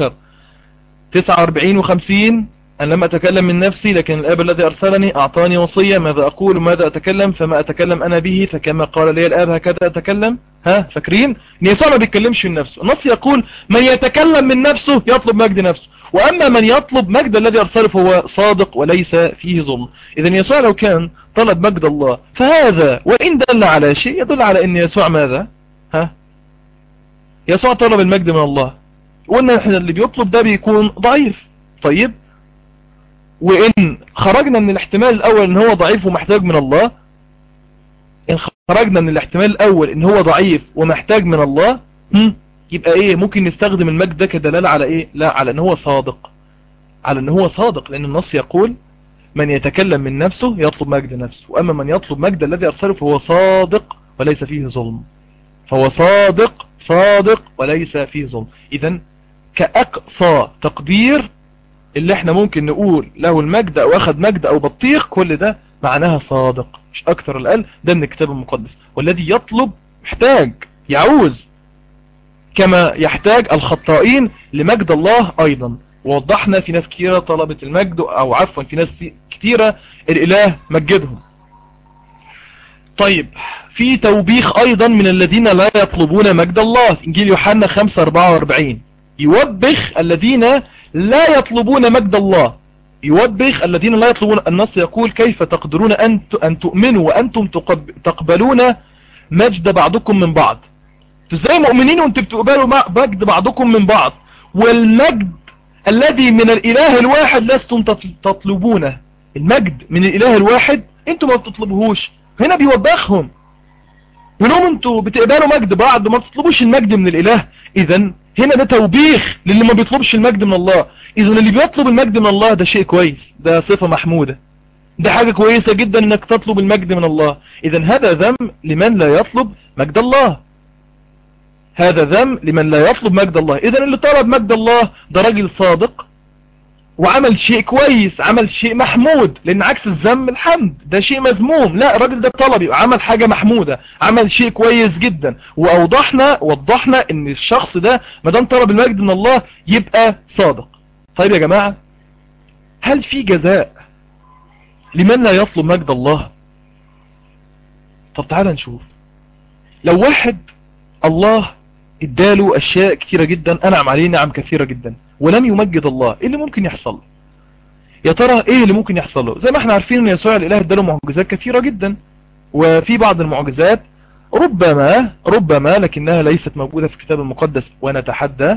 12:49 و50: أن لم أتكلم من نفسي لكن الآب الذي أرسلني أعطاني وصية، ماذا أقول وماذا أتكلم فما أتكلم أنا به، فكما قال لي الآب هكذا أتكلم. فاكرين ان يسوع ما بيتكلمش من نفسه. النص يقول: من يتكلم من نفسه يطلب مجد نفسه، وأما من يطلب مجد الذي أرسله فهو صادق وليس فيه ظلم. إذا يسوع لو كان طلب مجد الله فهذا وإن دل على شيء يدل على أن يسوع ماذا؟ يسوع طلب المجد من الله، وإن احنا اللي بيطلب ده بيكون ضعيف. طيب، وإن خرجنا من الاحتمال الأول إن هو ضعيف ومحتاج من الله، إن خرجنا من الاحتمال الأول إن هو ضعيف ومحتاج من الله، يبقى إيه؟ ممكن نستخدم المجد ده كدلالة على إيه؟ لا، على إن هو صادق، على إن هو صادق، لأن النص يقول: من يتكلم من نفسه يطلب مجد نفسه، وأما من يطلب مجد الذي أرسله فهو صادق وليس فيه ظلم. فهو صادق وليس فيه ظلم. إذن كأقصى تقدير اللي احنا ممكن نقول له المجد او اخذ مجد او بطيخ، كل ده معناها صادق، مش اكتر ولا اقل. ده من الكتاب المقدس. والذي يطلب محتاج، يعوز، كما يحتاج الخطائين لمجد الله ايضا. ووضحنا في ناس كثيرة طلبت المجد، او عفوا في ناس كثيرة الاله مجدهم. طيب، في توبيخ ايضا من الذين لا يطلبون مجد الله في انجيل يوحنا 5:44. يوبخ الذين لا يطلبون مجد الله، يوبخ الذين لا يطلبون. النص يقول: كيف تقدرون أن تؤمنوا وأنتم تقبلون مجد بعضكم من بعض؟ ازاي مؤمنين وانتم بتقبلوا مجد بعضكم من بعض، والمجد الذي من الإله الواحد لستم تطلبونه؟ المجد من الإله الواحد انتم ما بتطلبوهوش. هنا بيوبخهم، يقول لهم انتوا بتقبلوا مجد بعض وما بتطلبوش المجد من الإله. إذن هنا ده توبيخ للي ما بيطلبش المجد من الله. إذن اللي بيطلب المجد من الله ده شيء كويس، ده صفة محمودة، ده حاجة كويسة جدا انك تطلب المجد من الله. إذن هذا ذم لمن لا يطلب مجد الله، هذا ذم لمن لا يطلب مجد الله. إذن اللي طلب مجد الله ده راجل صادق وعمل شيء كويس، عمل شيء محمود، لأن عكس الذم الحمد، ده شيء مذموم. لا، الراجل ده طلب، يبقى عمل حاجة محمودة، عمل شيء كويس جدا. ووضحنا ان الشخص ده ما دام طلب المجد من الله يبقى صادق. طيب يا جماعة، هل في جزاء لمن لا يطلب مجد الله؟ طب تعال نشوف. لو واحد الله اداله اشياء كثيرة جدا، انعم عليه نعم كثيرة جدا، ولم يمجد الله، ايه اللي ممكن يحصل له؟ يا ترى ايه اللي ممكن يحصل له؟ زي ما احنا عارفين ان يسوع الاله اداله معجزات كثيرة جدا، وفي بعض المعجزات ربما لكنها ليست موجودة في الكتاب المقدس، ونتحدى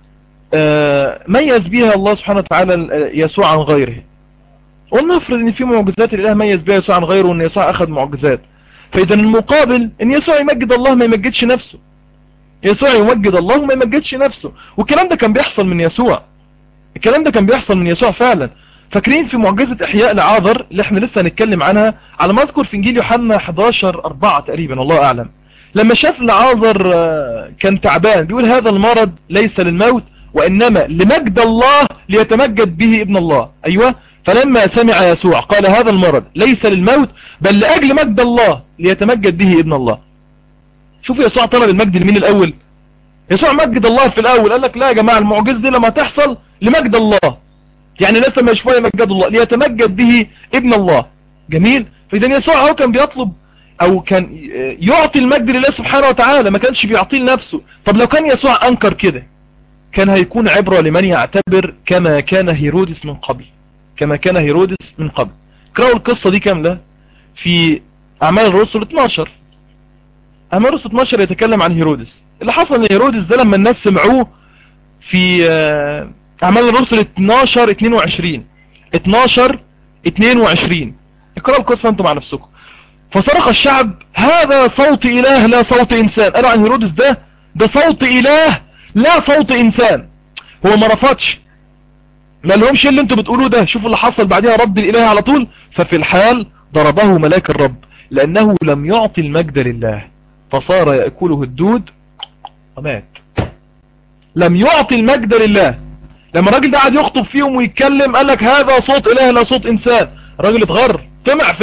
ميز بها الله سبحانه وتعالى يسوع عن غيره. ولنفرض ان في معجزات الاله ميز بها يسوع عن غيره، وان يسوع اخذ معجزات. فاذا المقابل ان يسوع يمجد الله ما يمجدش نفسه، يسوع يمجد الله وما يمجدش نفسه. والكلام ده كان بيحصل من يسوع، الكلام ده كان بيحصل من يسوع فعلا. فاكرين في معجزة احياء لعازر اللي احنا لسه هنتكلم عنها على ما اذكر في انجيل يوحنا 11:4 تقريبا، والله اعلم، لما شاف لعازر كان تعبان، بيقول: هذا المرض ليس للموت وانما لمجد الله ليتمجد به ابن الله. ايوه، فلما سمع يسوع قال: هذا المرض ليس للموت بل لاجل مجد الله ليتمجد به ابن الله. شوفوا يسوع طلب المجد لمين الاول؟ يسوع مجد الله في الاول، قال لك: لا يا جماعه، المعجزه دي لما تحصل لمجد الله، يعني الناس لما يشوفوها يمجدوا الله ليتمجد به ابن الله. جميل. فاذا يسوع هو كان بيطلب او كان يعطي المجد لله سبحانه وتعالى، ما كانش بيعطيه لنفسه. طب لو كان يسوع انكر كده كان هيكون عبرة لمن يعتبر كما كان هيرودس من قبل. كما كان هيرودس من قبل. اقرأوا القصة دي كاملة في أعمال الرسل 12. أعمال الرسل 12 يتكلم عن هيرودس. اللي حصل ان هيرودس ده لما الناس سمعوه في أعمال الرسل 12 22 12 22 اقرأوا القصة انتم مع نفسكم. فصرخ الشعب هذا صوت إله لا صوت إنسان. قالوا عن هيرودس ده صوت إله لا صوت إنسان. هو ما رفضش، ما لهمش اللي انتوا بتقولوه ده. شوفوا اللي حصل بعدها، رد الإله على طول. ففي الحال ضربه ملاك الرب لأنه لم يعطي المجد لله فصار يأكله الدود ومات. لم يعطي المجد لله. لما الراجل ده قاعد يخطب فيهم ويتكلم قال لك هذا صوت إله لا صوت إنسان. الراجل اتغر، طمع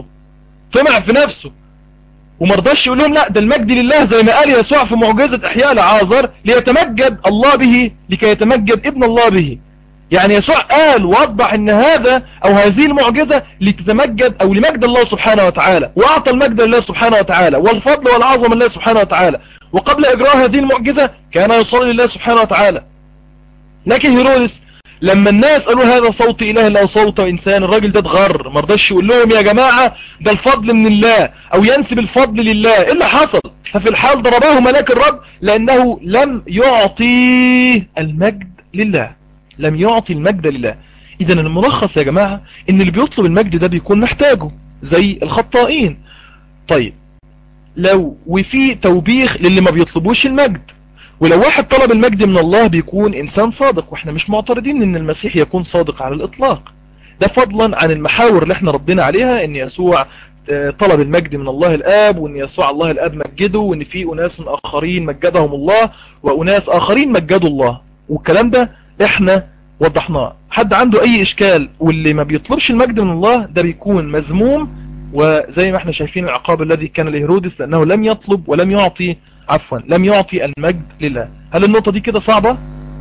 في نفسه ومرضاش يقول لهم لا ده المجد لله، زي ما قال يسوع في معجزة إحياء لعازر ليتمجد الله به لكي يتمجد ابن الله به. يعني يسوع قال ووضح ان هذا او هذه المعجزة لتتمجد او لمجد الله سبحانه وتعالى، واعطى المجد لله سبحانه وتعالى والفضل والعظمة لله سبحانه وتعالى. وقبل اجراء هذه المعجزة كان يصلي لله سبحانه وتعالى. لكن هيرودس لما الناس قالوا هذا صوت إله لا صوت إنسان، الراجل ده اتغر، مرضاش يقول لهم يا جماعة ده الفضل من الله أو ينسب الفضل لله. إيه اللي حصل؟ ففي الحال ضربه ملاك الرب لأنه لم يعطي المجد لله. لم يعطي المجد لله. إذن الملخص يا جماعة إن اللي بيطلب المجد ده بيكون محتاجه زي الخطائين. طيب لو وفي توبيخ للي ما بيطلبوش المجد. ولو واحد طلب المجد من الله بيكون إنسان صادق، وإحنا مش معترضين إن المسيح يكون صادق على الإطلاق. ده فضلا عن المحاور اللي احنا ردينا عليها، إن يسوع طلب المجد من الله الآب، وإن يسوع الله الآب مجده، وإن في أناس آخرين مجدهم الله وأناس آخرين مجدوا الله. والكلام ده احنا وضحناه. حد عنده أي إشكال؟ واللي ما بيطلبش المجد من الله ده بيكون مذموم، وزي ما احنا شايفين العقاب الذي كان لهيرودس لأنه لم يطلب ولم يعطي لم يعطي المجد لله. هل النقطة دي كده صعبة؟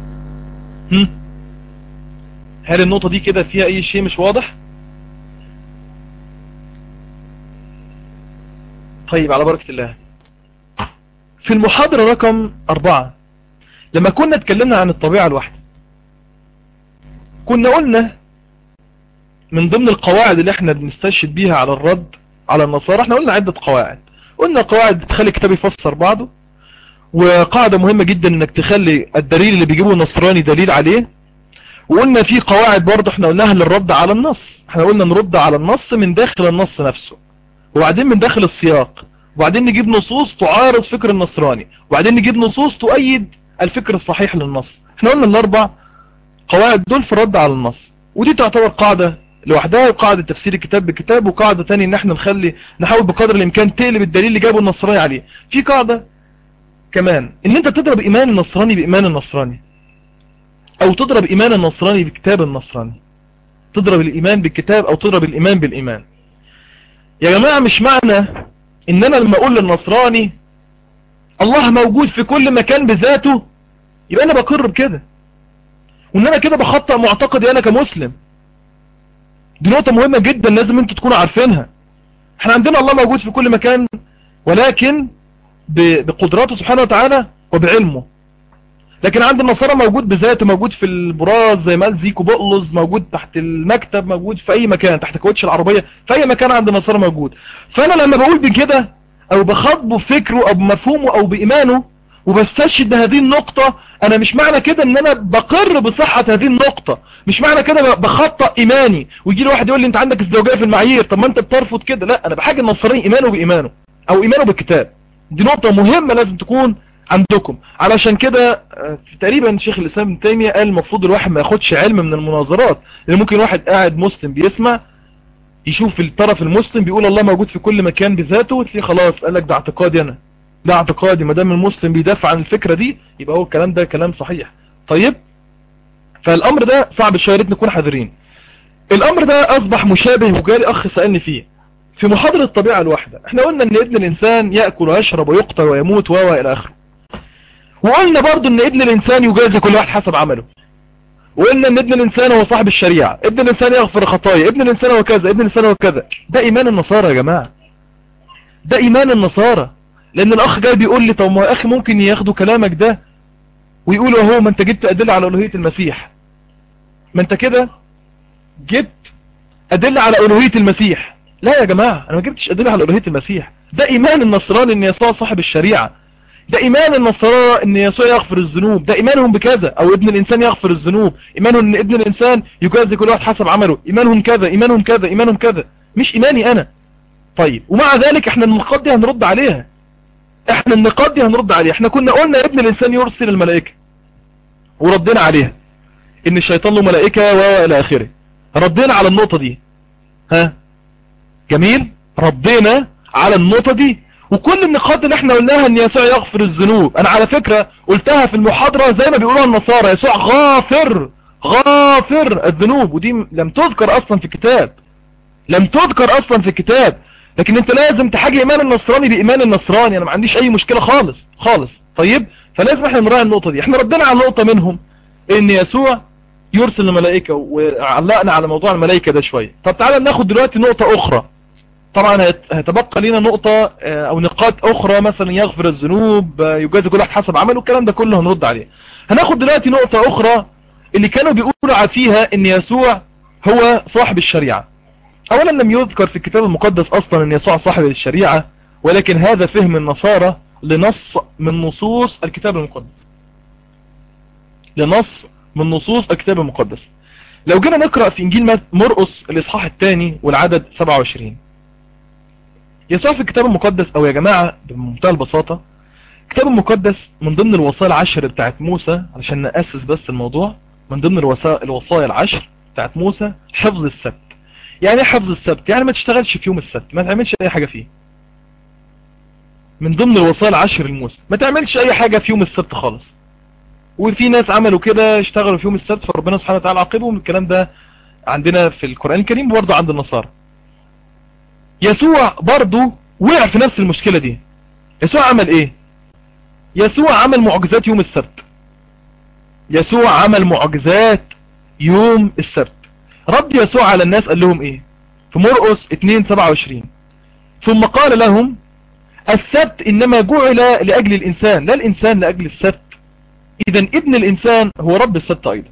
هل النقطة دي كده فيها أي شيء مش واضح؟ طيب على بركة الله. في المحاضرة رقم 4 لما كنا اتكلمنا عن الطبيعة الواحدة كنا قلنا من ضمن القواعد اللي احنا بنستشهد بيها على الرد على النصارى، احنا قلنا عدة قواعد. قلنا قواعد تخلي الكتاب يفسر بعضه، وقاعدة مهمة جدا انك تخلي الدليل اللي بيجيبه النصراني دليل عليه. وقلنا في قواعد برضه احنا قلناها للرد على النص. احنا قلنا نرد على النص من داخل النص نفسه، وبعدين من داخل السياق، وبعدين نجيب نصوص تعارض فكر النصراني، وبعدين نجيب نصوص تؤيد الفكر الصحيح للنص. احنا قلنا الاربع قواعد دول في الرد على النص، ودي تعتبر قاعدة لوحدها، وقاعدة تفسير الكتاب بالكتاب، وقاعدة تانية ان احنا نحاول بقدر الامكان تقلب الدليل اللي جابه النصراني عليه. في قاعدة كمان ان انت تضرب ايمان النصراني بايمان النصراني، او تضرب ايمان النصراني بكتاب النصراني. تضرب الايمان بالكتاب او تضرب الايمان بالايمان. يا جماعة مش معنى ان انا لما اقول للنصراني الله موجود في كل مكان بذاته يبقى انا بقر بكده، وان انا كده بخطأ معتقدي انا كمسلم. دي نقطة مهمة جدا لازم انتوا تكونوا عارفينها. احنا عندنا الله موجود في كل مكان، ولكن بقدراته سبحانه وتعالى وبعلمه. لكن عند النصارى موجود بذاته، موجود في البراز زي ما قال زيكو بقلز، موجود تحت المكتب، موجود في اي مكان، تحت كاوتش العربية، في اي مكان عند النصارى موجود. فانا لما بقول بكده او بخاطبه بفكره او بمفهومه او بايمانه وبستشهد بهذه النقطة، انا مش معنى كده ان انا بقر بصحة هذه النقطة، مش معنى كده بخطأ ايماني. ويجي لي واحد يقول لي انت عندك ازدواجية في المعايير، طب ما انت بترفض كده. لا، انا بحاجة النصراني ايمانه بايمانه او ايمانه بالكتاب. دي نقطة مهمة لازم تكون عندكم. علشان كده في تقريبا شيخ الاسلام ابن تيمية قال المفروض الواحد ما ياخدش علم من المناظرات، لان ممكن واحد قاعد مسلم بيسمع يشوف الطرف المسلم بيقول الله موجود في كل مكان بذاته، وتلاقيه خلاص قال لك ده اعتقادي انا، ده اعتقادي، ما دام المسلم بيدافع عن الفكرة دي يبقى هو الكلام ده كلام صحيح. طيب فالامر ده صعب شويه، ريت نكون حذرين. الامر ده اصبح مشابه، وجالي اخ سألني فيه في محاضرة الطبيعة الواحدة. احنا قلنا ان ابن الانسان يأكل ويشرب ويقتل ويموت الى اخره، وقلنا برضو ان ابن الانسان يجازي كل واحد حسب عمله، وقلنا ان ابن الانسان هو صاحب الشريعة، ابن الانسان يغفر خطايا، ابن الانسان هو كذا، ابن الانسان هو كذا. ده ايمان النصارى يا جماعة. ده ايمان النصارى. لان الاخ جاي بيقول لي طب ما يا اخي ممكن ياخدوا كلامك ده ويقولوا اهو ما انت جبت ادله على الوهيه المسيح، ما انت كده جبت ادله على الوهيه المسيح. لا يا جماعه، انا ما جبتش ادله على الوهيه المسيح. ده ايمان النصراني ان يسوع صاحب الشريعه، ده ايمان النصارى ان يسوع يغفر الذنوب، ده ايمانهم بكذا، او ابن الانسان يغفر الذنوب، ايمانهم ان ابن الانسان يجازي كل واحد حسب عمله، ايمانهم كذا ايمانهم كذا ايمانهم كذا، مش ايماني انا. طيب ومع ذلك احنا النقاط دي هنرد عليها، احنا كنا قلنا ابن الانسان يرسل الملائكه وردينا عليها ان الشيطان له ملائكه والى اخره، ردينا على النقطه دي. ها جميل، ردينا على النقطه دي. وكل النقاط اللي احنا قلناها ان يسوع يغفر الذنوب، انا على فكره قلتها في المحاضره زي ما بيقولوها النصارى، يسوع غافر الذنوب، ودي لم تذكر اصلا في الكتاب، لم تذكر اصلا في الكتاب. لكن انت لازم تحاجي ايمان النصراني بايمان النصراني، انا ما عنديش اي مشكله خالص خالص. طيب فلازم احنا نراعي النقطه دي. احنا ردنا على نقطه منهم ان يسوع يرسل الملائكه، وعلقنا على موضوع الملائكه ده شويه. طب تعالى ناخد دلوقتي نقطه اخرى. طبعا هتبقى لنا نقطه او نقاط اخرى، مثلا يغفر الذنوب، يجازي كل واحد حسب عمله، الكلام ده كله هنرد عليه. هناخد دلوقتي نقطه اخرى اللي كانوا بيقولوا فيها ان يسوع هو صاحب الشريعه. اولا لم يذكر في الكتاب المقدس اصلا ان يسوع صاحب الشريعة، ولكن هذا فهم النصارى لنص من نصوص الكتاب المقدس، لنص من نصوص الكتاب المقدس. لو جينا نقرأ في انجيل مرقس الاصحاح الثاني والعدد 27، يسوع في الكتاب المقدس، او يا جماعة بمنتهى البساطة، الكتاب المقدس من ضمن الوصايا العشر بتاعت موسى، علشان نأسس بس الموضوع، من ضمن الوصايا العشر بتاعت موسى حفظ السبت. يعني ايه حفظ السبت؟ يعني ما تشتغلش في يوم السبت، ما تعملش اي حاجة فيه. من ضمن الوصايا العشر لموسى ما تعملش اي حاجة في يوم السبت خالص. وفي ناس عملوا كده، اشتغلوا في يوم السبت، فربنا سبحانه وتعالى عاقبهم. الكلام ده عندنا في القرآن الكريم وبرضه عند النصارى. يسوع برضه وقع في نفس المشكلة دي. يسوع عمل ايه؟ يسوع عمل معجزات يوم السبت. يسوع عمل معجزات يوم السبت. رد يسوع على الناس قال لهم ايه في مرقس 2:27؟ ثم قال لهم السبت انما جعل لاجل الانسان، لا الانسان لاجل السبت، اذا ابن الانسان هو رب السبت ايضا.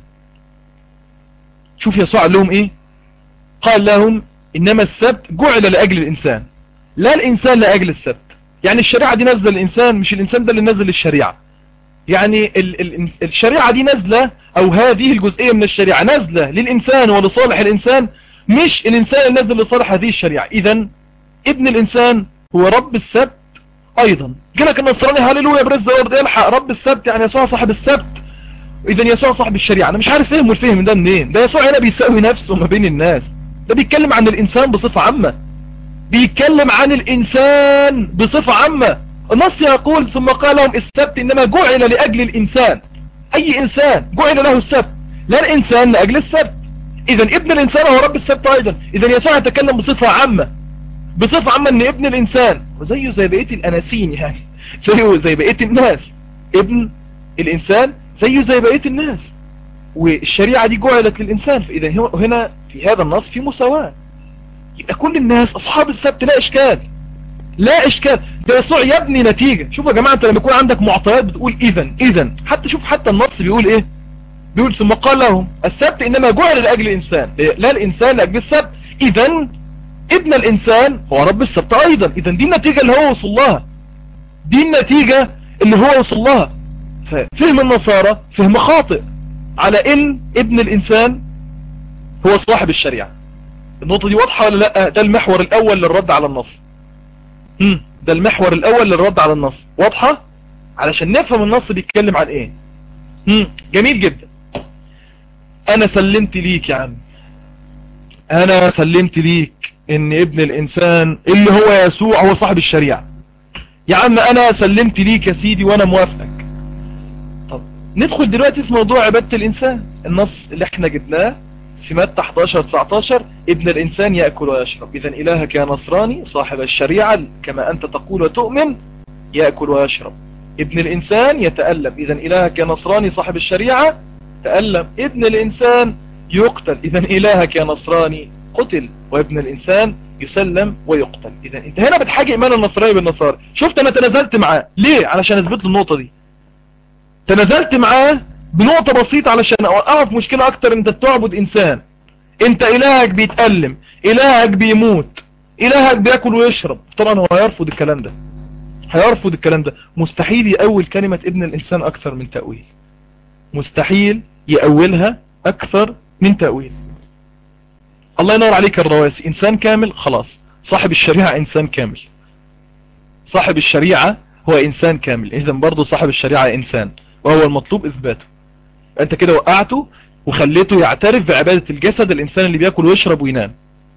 شوف يسوع قال لهم ايه؟ قال لهم انما السبت جعل لاجل الانسان، لا الانسان لاجل السبت. يعني الشريعة دي نازله للانسان، مش الانسان ده اللي نزل الشريعة. يعني الشريعة دي نازله، او هذه الجزئية من الشريعة نازله للانسان ولصالح الانسان، مش الانسان اللي نازل لصالح هذه الشريعة. اذا ابن الانسان هو رب السبت ايضا. جالك النصراني هاليلويا برز الارض، الحق رب السبت يعني يسوع صاحب السبت، اذا يسوع صاحب الشريعة. انا مش عارف فهموا الفهم ده منين. ده يسوع هنا بيساوي نفسه ما بين الناس، ده بيتكلم عن الانسان بصفة عامة، بيتكلم عن الانسان بصفة عامة. النص يقول ثم قال لهم السبت انما جعل لاجل الانسان، اي انسان جعل له السبت، لا الانسان لاجل السبت. اذا ابن الانسان هو رب السبت ايضا. اذا يسوع يتكلم بصفة عامة، بصفة عامة ان ابن الانسان وزيه زي بقية الاناسين، يعني زيه زي بقية الناس. ابن الانسان زيه زي بقية الناس، والشريعة دي جعلت للانسان. فاذا هنا في هذا النص في مساواة، يبقى كل الناس اصحاب السبت، لا اشكال، لا اشكال. ده يسوع يبني نتيجة. شوفوا يا جماعة، انت لما يكون عندك معطيات بتقول اذا حتى شوف حتى النص بيقول ايه، بيقول ثم قال لهم السبت انما جعل لاجل الانسان، لا الانسان لاجل السبت، اذا ابن الانسان هو رب السبت ايضا. اذا دي النتيجة اللي هو وصل لها، دي النتيجة اللي هو وصل لها. ففهم النصارى فهم خاطئ على ان ابن الانسان هو صاحب الشريعة. النقطة دي واضحة ولا لا؟ ده المحور الاول للرد على النص. ده المحور الاول للرد على النص، واضحة علشان نفهم النص بيتكلم عن ايه. جميل جدا. انا سلمت ليك يا عم، انا سلمت ليك ان ابن الانسان اللي هو يسوع هو صاحب الشريعة. يا عم انا سلمت ليك يا سيدي وانا موافقك. طب ندخل دلوقتي في موضوع عبادة الانسان. النص اللي احنا جبناه في متى 11:19 ابن الانسان يأكل ويشرب، اذا الهك يا نصراني صاحب الشريعة كما انت تقول وتؤمن يأكل ويشرب. ابن الانسان يتألم، اذا الهك يا نصراني صاحب الشريعة تألم. ابن الانسان يقتل، اذا الهك يا نصراني قتل. وابن الانسان يسلم ويقتل. إذا انت هنا بتحاجي إيمان النصراني بالنصارى. شفت أنا تنازلت معاه ليه؟ علشان أثبت له النقطة دي. تنازلت معاه بنقطة بسيطة علشان أوقعه في مشكلة أكتر. أنت بتعبد إنسان، أنت إلهك بيتألم، إلهك بيموت، إلهك بيأكل ويشرب. طبعا هو هيرفض الكلام ده، هيرفض الكلام ده. مستحيل يأول كلمة ابن الإنسان أكثر من تأويل، مستحيل يأولها أكثر من تأويل. الله ينور عليك الرواسي. إنسان كامل خلاص، صاحب الشريعة إنسان كامل، صاحب الشريعة هو إنسان كامل. إذن برضو صاحب الشريعة إنسان، وهو المطلوب إثباته. أنت كده وقعته وخليته يعترف بعبادة الجسد، الإنسان اللي بيأكل ويشرب وينام،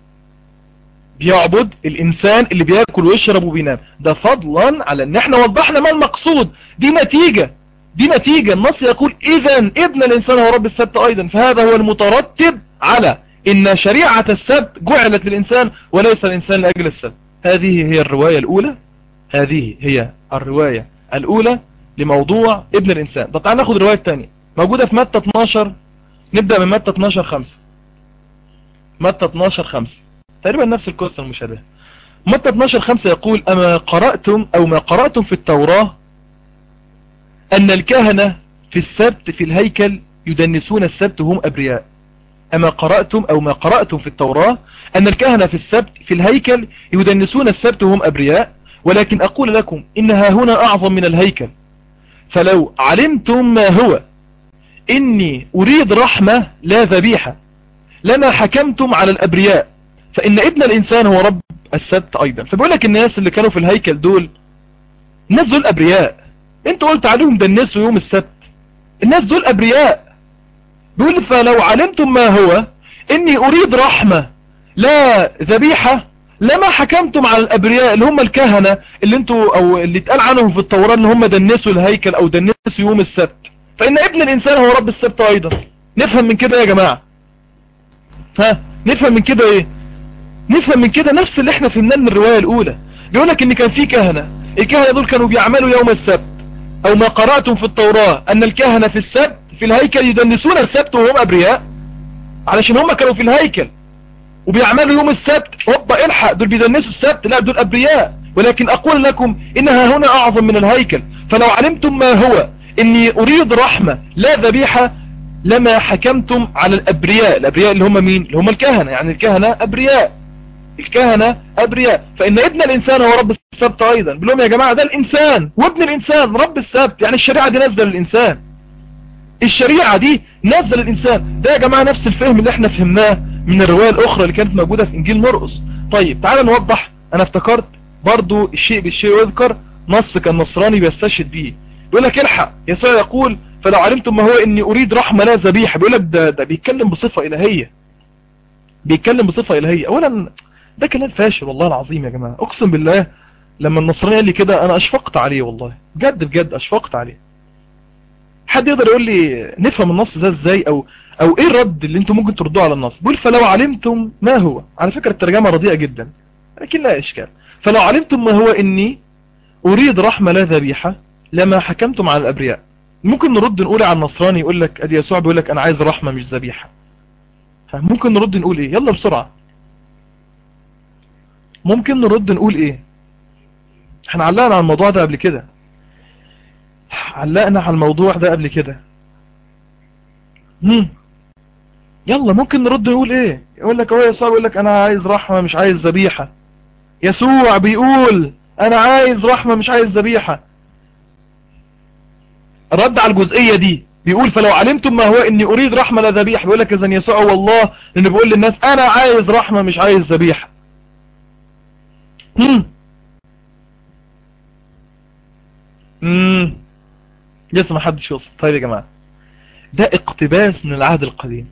بيعبد الإنسان اللي بيأكل ويشرب وبينام. ده فضلا على أن احنا وضحنا ما المقصود. دي نتيجة النص يقول إذن ابن الإنسان هو رب السبت أيضا. فهذا هو المترتب على إن شريعة السبت جعلت للإنسان وليس الإنسان لأجل السبت. هذه هي الرواية الأولى، هذه هي الرواية الأولى لموضوع ابن الإنسان. طب تعال ناخد الرواية الثانية موجودة في متى 12. نبدأ من متى 12:5. متى 12:5 تقريبا نفس القصة المشابهة. متى 12:5 يقول أما قرأتم أو ما قرأتم في التوراة أن الكهنة في السبت في الهيكل يدنسون السبت وهم أبرياء. أما قرأتم أو ما قرأتم في التوراة أن الكهنة في السبت في الهيكل يدنسون السبت وهم أبرياء، ولكن أقول لكم إنها هنا أعظم من الهيكل. فلو علمتم ما هو إني أريد رحمة لا ذبيحة لما حكمتم على الأبرياء، فإن ابن الإنسان هو رب السبت أيضا. فبيقول لك الناس اللي كانوا في الهيكل دول، الناس دول أبرياء. انت قلت عليهم دنسوا يوم السبت، الناس دول أبرياء. بيقول فلو علمتم ما هو إني أريد رحمة لا ذبيحة لما حكمتم على الأبرياء اللي هم الكهنة اللي انتوا أو اللي اتقال عنهم في التوراة ان هم دنسوا الهيكل أو دنسوا يوم السبت، فإن ابن الإنسان هو رب السبت أيضا. نفهم من كده يا جماعة؟ نفهم من كده ايه؟ نفهم من كده نفس اللي احنا فهمناه من الرواية الأولى. بيقولك ان كان في كهنة، الكهنة دول كانوا بيعملوا يوم السبت. أو ما قرأتم في التوراة أن الكهنة في السبت في الهيكل يدنسون السبت وهم أبرياء، علشان هم كانوا في الهيكل وبيعملوا يوم السبت. هوبا الحق، دول بيدنسوا السبت، لا دول أبرياء. ولكن أقول لكم إنها هنا أعظم من الهيكل. فلو علمتم ما هو إني أريد رحمة لا ذبيحة لما حكمتم على الأبرياء. الأبرياء اللي هم مين؟ اللي هم الكهنة، يعني الكهنة أبرياء، الكهنة أبرياء. فإن ابن الإنسان هو رب السبت أيضا. بلهم يا جماعة ده الإنسان وابن الإنسان رب السبت، يعني الشريعة دي نزل للإنسان، الشريعة دي نزل للإنسان. ده يا جماعة نفس الفهم اللي احنا فهمناه من الرواية الأخرى اللي كانت موجودة في إنجيل مرقس. طيب تعال نوضح. أنا افتكرت برضو الشيء بالشيء يذكر، نص كان نصراني بيستشهد بيه. يقول لك الحق، يسوع يقول فلو علمتم ما هو إني أريد رحمة لا ذبيحة. بيقول لك ده بيتكلم بصفة إلهية، بيتكلم بصفة إلهية. أولا ده كلام فاشل والله العظيم يا جماعة. أقسم بالله لما النصراني قال لي كده أنا أشفقت عليه، والله بجد أشفقت عليه. حد يقدر يقول لي نفهم النص ده ازاي، او ايه الرد اللي انتم ممكن تردوه على النص؟ بيقول فلو علمتم ما هو. على فكرة الترجمة رديئة جدا لكن لا اشكال. فلو علمتم ما هو اني اريد رحمة لا ذبيحة لما حكمتم على الابرياء. ممكن نرد نقول على النصراني يقول لك ادي يسوع بيقول لك انا عايز رحمة مش ذبيحة. ممكن نرد نقول ايه؟ يلا بسرعة. ممكن نرد نقول ايه؟ احنا علقنا على الموضوع ده قبل كده، علقنا على الموضوع ده قبل كده. يلا ممكن نرد نقول ايه؟ يقول لك هو يسوع بيقول لك انا عايز رحمة مش عايز ذبيحة. يسوع بيقول انا عايز رحمة مش عايز ذبيحة. الرد على الجزئية دي بيقول فلو علمتم ما هو اني اريد رحمة لا ذبيحة. بيقول لك اذا يسوع هو الله لانه بيقول للناس انا عايز رحمة مش عايز ذبيحة. لسه ما حدش يوصل. طيب يا جماعة، ده اقتباس من العهد القديم،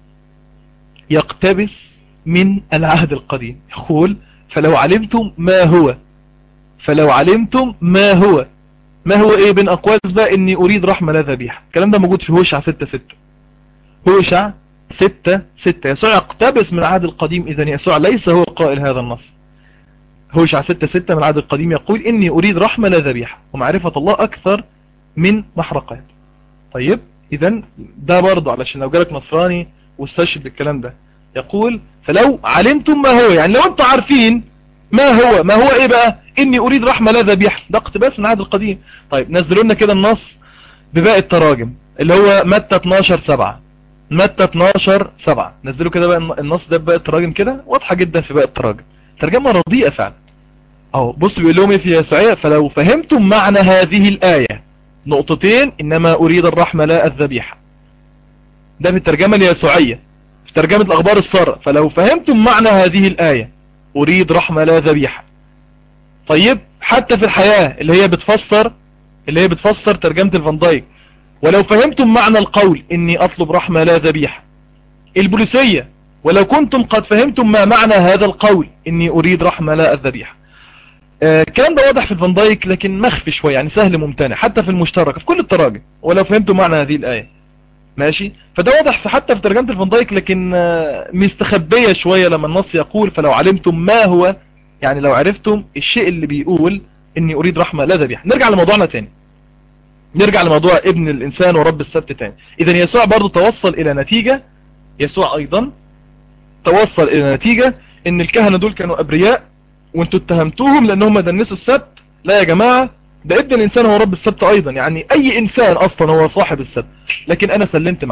يقتبس من العهد القديم. يقول فلو علمتم ما هو، فلو علمتم ما هو، ما هو ايه؟ بين اقواس بقى اني اريد رحمة لا ذبيحة. الكلام ده موجود في هوشع 6:6. هوشع 6:6. يسوع يقتبس من العهد القديم. اذا يسوع ليس هو قائل هذا النص. هوشع 6:6 من العهد القديم يقول اني اريد رحمة لا ذبيحة ومعرفة الله اكثر من محرقات. طيب اذا ده برضه علشان لو جالك نصراني واستشهد بالكلام ده، يقول فلو علمتم ما هو، يعني لو انتم عارفين ما هو ايه بقى؟ اني اريد رحمة لا ذبيحة. ده اقتباس من العهد القديم. طيب نزلوا لنا كده النص بباقي التراجم اللي هو متى 12:7. متى 12:7 نزلوا كده بقى النص ده بباقي التراجم كده، واضحة جدا في باقي التراجم، ترجمة رديئة فعلا اهو. بص بيقول لهم ايه في يسوعية: فلو فهمتم معنى هذه الآية نقطتين انما اريد الرحمة لا الذبيحة. ده في الترجمة اليسوعية. في ترجمة الاخبار السارة: فلو فهمتم معنى هذه الآية اريد رحمة لا ذبيحة. طيب حتى في الحياة اللي هي بتفسر ترجمة الفان دايك: ولو فهمتم معنى القول اني اطلب رحمة لا ذبيحة. البوليسية: ولو كنتم قد فهمتم ما معنى هذا القول اني اريد رحمة لا الذبيحة. الكلام ده واضح في الفان دايك لكن مخفي شوية، يعني سهل ممتنع. حتى في المشترك في كل التراجم ولو فهمتم معنى هذه الآية، ماشي. فده واضح حتى في ترجمة الفان دايك لكن مستخبية شوية لما النص يقول فلو علمتم ما هو، يعني لو عرفتم الشيء اللي بيقول اني اريد رحمة لا ذبيحة. نرجع لموضوعنا تاني، نرجع لموضوع ابن الانسان ورب السبت تاني. اذا يسوع برضو توصل الى نتيجة، يسوع ايضا توصل الى نتيجة ان الكهنة دول كانوا ابرياء وانتوا اتهمتوهم لانهم دنسوا السبت. لا يا جماعة، ده ابن الانسان هو رب السبت ايضا، يعني اي انسان اصلا هو صاحب السبت. لكن انا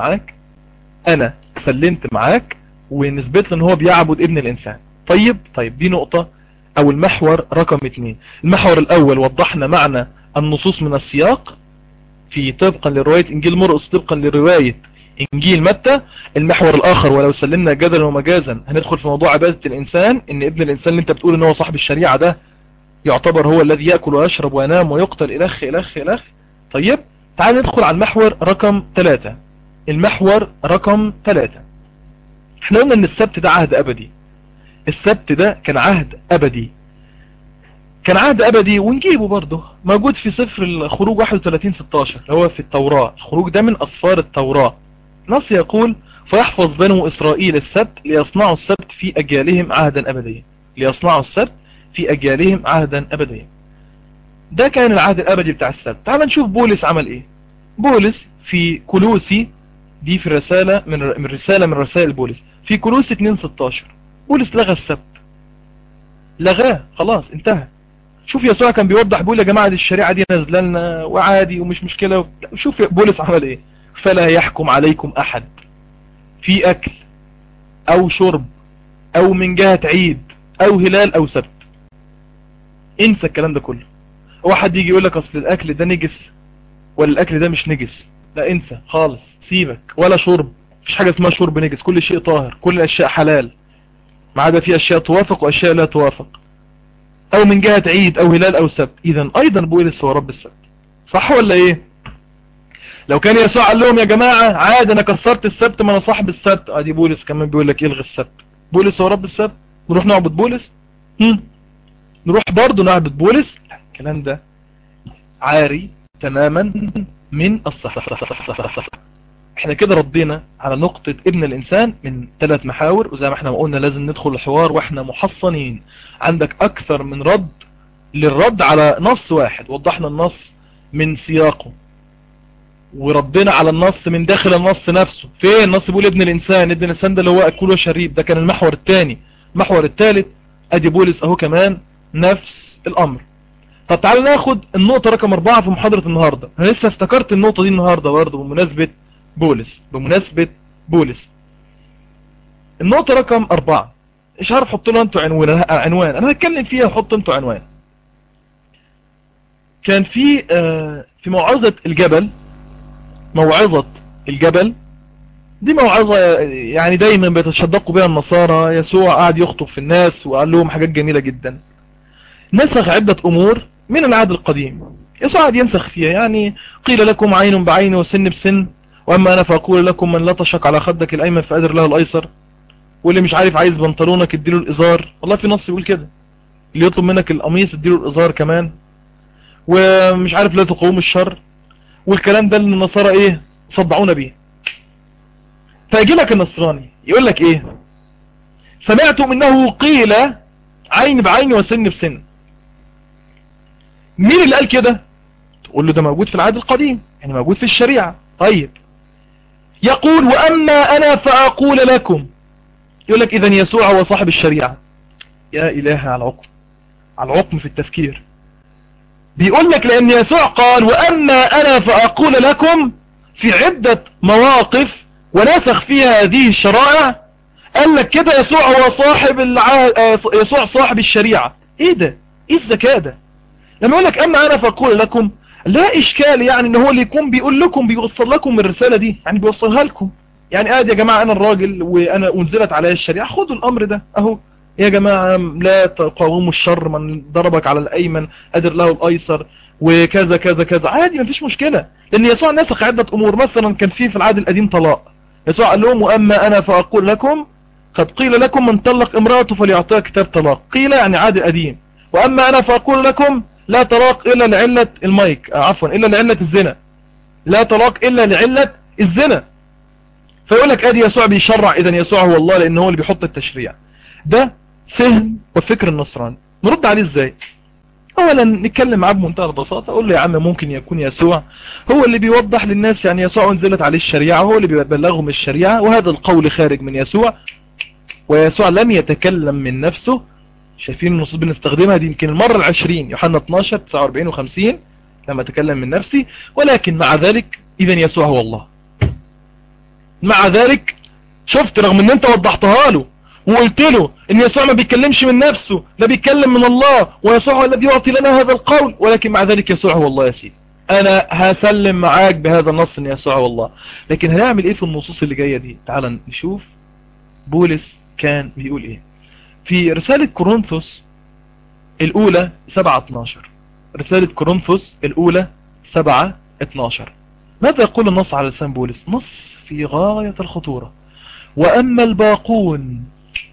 سلمت معاك ونثبت له ان هو بيعبد ابن الانسان. طيب دي نقطة او المحور رقم 2. المحور الاول وضحنا معنى النصوص من السياق في طبقا لرواية انجيل مرقس طبقا لرواية انجيل متى. المحور الاخر ولو سلمنا جدلا ومجازا هندخل في موضوع عبادة الانسان، ان ابن الانسان اللي انت بتقول ان هو صاحب الشريعة ده يعتبر هو الذي يأكل ويشرب وينام ويقتل الخ. طيب تعال ندخل على المحور رقم 3. المحور رقم 3، احنا قلنا ان السبت ده عهد ابدي. السبت ده كان عهد ابدي ونجيبه برضه موجود في سفر الخروج 31:16 اللي هو في التوراة. الخروج ده من اسفار التوراة. نص يقول فيحفظ بنو اسرائيل السبت ليصنعوا السبت في اجيالهم عهدا ابديا. ده كان العهد الابدي بتاع السبت. تعال نشوف بولس عمل ايه. بولس في كولوسي، دي في رسالة من رسائل بولس، في كولوسي 2:16 بولس لغى السبت، لغاه خلاص انتهى. شوف يسوع كان بيوضح بيقول يا جماعة دي الشريعة دي نازله لنا وعادي ومش مشكلة. شوف بولس عمل ايه: فلا يحكم عليكم احد في اكل او شرب او من جهة عيد او هلال او سبت. انسى الكلام ده كله. واحد يجي يقول لك اصل الاكل ده نجس ولا الاكل ده مش نجس، لا انسى خالص، سيبك. ولا شرب، مفيش حاجة اسمها شرب نجس، كل شيء طاهر، كل الاشياء حلال ما عدا في اشياء توافق واشياء لا توافق. او من جهة عيد او هلال او سبت. اذا ايضا بولس هو رب السبت، صح ولا ايه؟ لو كان يسوع قال لهم يا جماعة عادي انا كسرت السبت ما انا صاحب السبت، ادي بولس كمان بيقول لك الغي السبت. بولس هو رب السبت، نروح نعبد بولس؟ نروح برضه نعبد بولس؟ لا، الكلام ده عاري تماما من الصح. احنا كده ردينا على نقطة ابن الانسان من 3 محاور، وزي ما احنا ما قلنا لازم ندخل الحوار واحنا محصنين. عندك اكثر من رد للرد على نص واحد. وضحنا النص من سياقه وردنا على النص من داخل النص نفسه. فين النص بيقول ابن الانسان ده اللي هو اكل وشريب؟ ده كان المحور الثاني. المحور الثالث ادي بولس اهو كمان نفس الامر. طب تعالوا ناخد النقطة رقم 4 في محاضرة النهاردة. انا لسه افتكرت النقطة دي النهاردة برضه بمناسبة بولس. النقطة رقم 4 مش عارف حط له انتوا عنوان، انا هتكلم فيها وحط انتوا عنوان. كان في موعظة الجبل دي موعظة يعني دايما بيتشدقوا بها النصارى. يسوع قاعد يخطب في الناس وقال لهم حاجات جميلة جدا، نسخ عدة امور من العهد القديم. يسوع قاعد ينسخ فيها، يعني قيل لكم عين بعين وسن بسن، واما انا فاقول لكم من لطشك على خدك الايمن فقدر له الايسر، واللي مش عارف عايز بنطلونك اديله الازار. والله في نص يقول كده، اللي يطلب منك القميص اديله الازار كمان، ومش عارف لا تقوم الشر. والكلام ده اللي النصارى ايه صدعونا بيه. فيجي لك النصراني يقول لك ايه: سمعتم انه قيل عين بعين وسن بسن. مين اللي قال كده؟ تقول له ده موجود في العهد القديم، يعني موجود في الشريعة. طيب يقول واما انا فاقول لكم يقول لك إذن يسوع هو صاحب الشريعة. يا إلهي على العقم، على العقم في التفكير. بيقول لك لأن يسوع قال وأما أنا فأقول لكم في عدة مواقف ونسخ فيها هذه الشرائع. قال لك كده يسوع هو يسوع صاحب الشريعة. ايه ده؟ ايه الذكاء ده؟ لما يقول لك أما أنا فأقول لكم، لا إشكال يعني ان هو اللي يكون بيقول لكم بيوصل لكم الرسالة دي، يعني بيوصلها لكم. يعني قاعد يا جماعة أنا الراجل وأنا أنزلت علي الشريعة، خدوا الأمر ده أهو يا جماعة، لا تقاوموا الشر، من ضربك على الأيمن أدر له الأيسر، وكذا كذا كذا، عادي مفيش مشكلة. لأن يسوع نسخ عدة أمور. مثلا كان في العهد القديم طلاق، يسوع قال لهم وأما أنا فأقول لكم قد قيل لكم من طلق امرأته فليعطيها كتاب طلاق. قيل يعني عهد قديم. وأما أنا فأقول لكم لا طلاق إلا لعلة المايك، عفوا إلا لعلة الزنا، لا طلاق إلا لعلة الزنا. فيقول لك ادي يسوع بيشرع، اذا يسوع هو الله لان هو اللي بيحط التشريع. ده فهم وفكر النصراني. نرد عليه ازاي؟ اولا نتكلم معاه بمنتهى البساطه، اقول له يا عم ممكن يكون يسوع هو اللي بيوضح للناس، يعني يسوع انزلت عليه الشريعه هو اللي بيبلغهم الشريعه، وهذا القول خارج من يسوع، ويسوع لم يتكلم من نفسه. شايفين النصوص بنستخدمها دي يمكن المره ال20 يوحنا 12 49 و50 لما تكلم من نفسي. ولكن مع ذلك اذا يسوع هو الله. مع ذلك شفت رغم ان انت وضحتها له وقلت له ان يسوع ما بيتكلمش من نفسه، ده بيتكلم من الله، ويسوع هو الذي يعطي لنا هذا القول، ولكن مع ذلك يسوع هو الله. يا سيدي انا هسلم معاك بهذا النص ان يسوع هو الله، لكن هنعمل ايه في النصوص اللي جاية دي؟ تعال نشوف بولس كان بيقول ايه في رسالة كورنثوس الاولى 7:12. رسالة كورنثوس الاولى 7:12 ماذا يقول النص على لسان بولس؟ نص في غاية الخطورة. وأما الباقون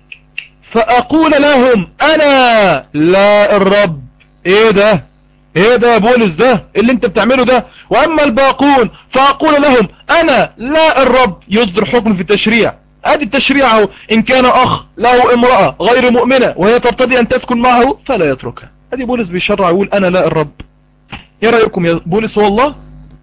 فأقول لهم أنا لا الرب. ايه ده؟ ايه ده يا بولس؟ ده اللي انت بتعمله ده. وأما الباقون فأقول لهم أنا لا الرب. يصدر حكم في التشريع. ادي التشريع اهو، إن كان أخ له امرأة غير مؤمنة وهي ترتضي أن تسكن معه فلا يتركها. ادي بولس بيشرع يقول أنا لا الرب. ايه رأيكم يا بولس هو الله؟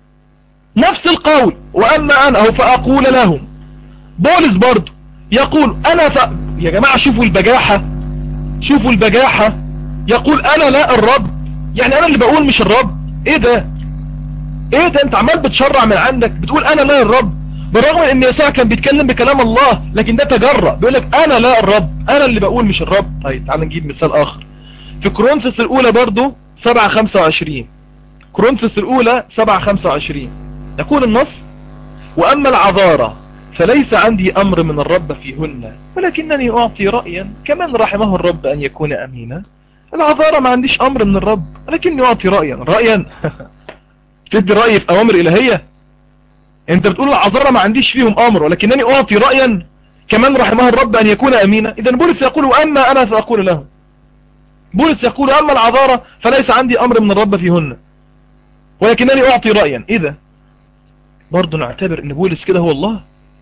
نفس القول. وأما أنا فأقول لهم. بولس برضو يقول أنا يا جماعة شوفوا البجاحة، شوفوا البجاحة. يقول أنا لا الرب، يعني أنا اللي بقول مش الرب. إيه ده؟ إيه ده؟ أنت عمال بتشرع من عندك بتقول أنا لا الرب، بالرغم من أن يسوع كان بيتكلم بكلام الله، لكن ده تجرأ بيقول لك أنا لا الرب، أنا اللي بقول مش الرب. طيب تعال نجيب مثال آخر في كورنثوس الأولى برضو 7:25. كورنثوس الأولى 7:25 يقول النص وأما العذارى فليس عندي أمر من الرب فيهن، ولكنني أعطي رأيا كمن رحمه الرب أن يكون أمينا. العذارى ما عنديش أمر من الرب ولكنني أعطي رأيا تدي رأي في أوامر إلهية؟ أنت بتقول العذارى ما عنديش فيهم أمر ولكنني أعطي رأيا كمن رحمه الرب أن يكون أمينا. إذن بولس يقول وأما أنا فأقول له. بولس يقول أما العذارى فليس عندي أمر من الرب فيهن ولكنني أعطي رأيا. إذا برضو نعتبر أن بولس كده هو الله؟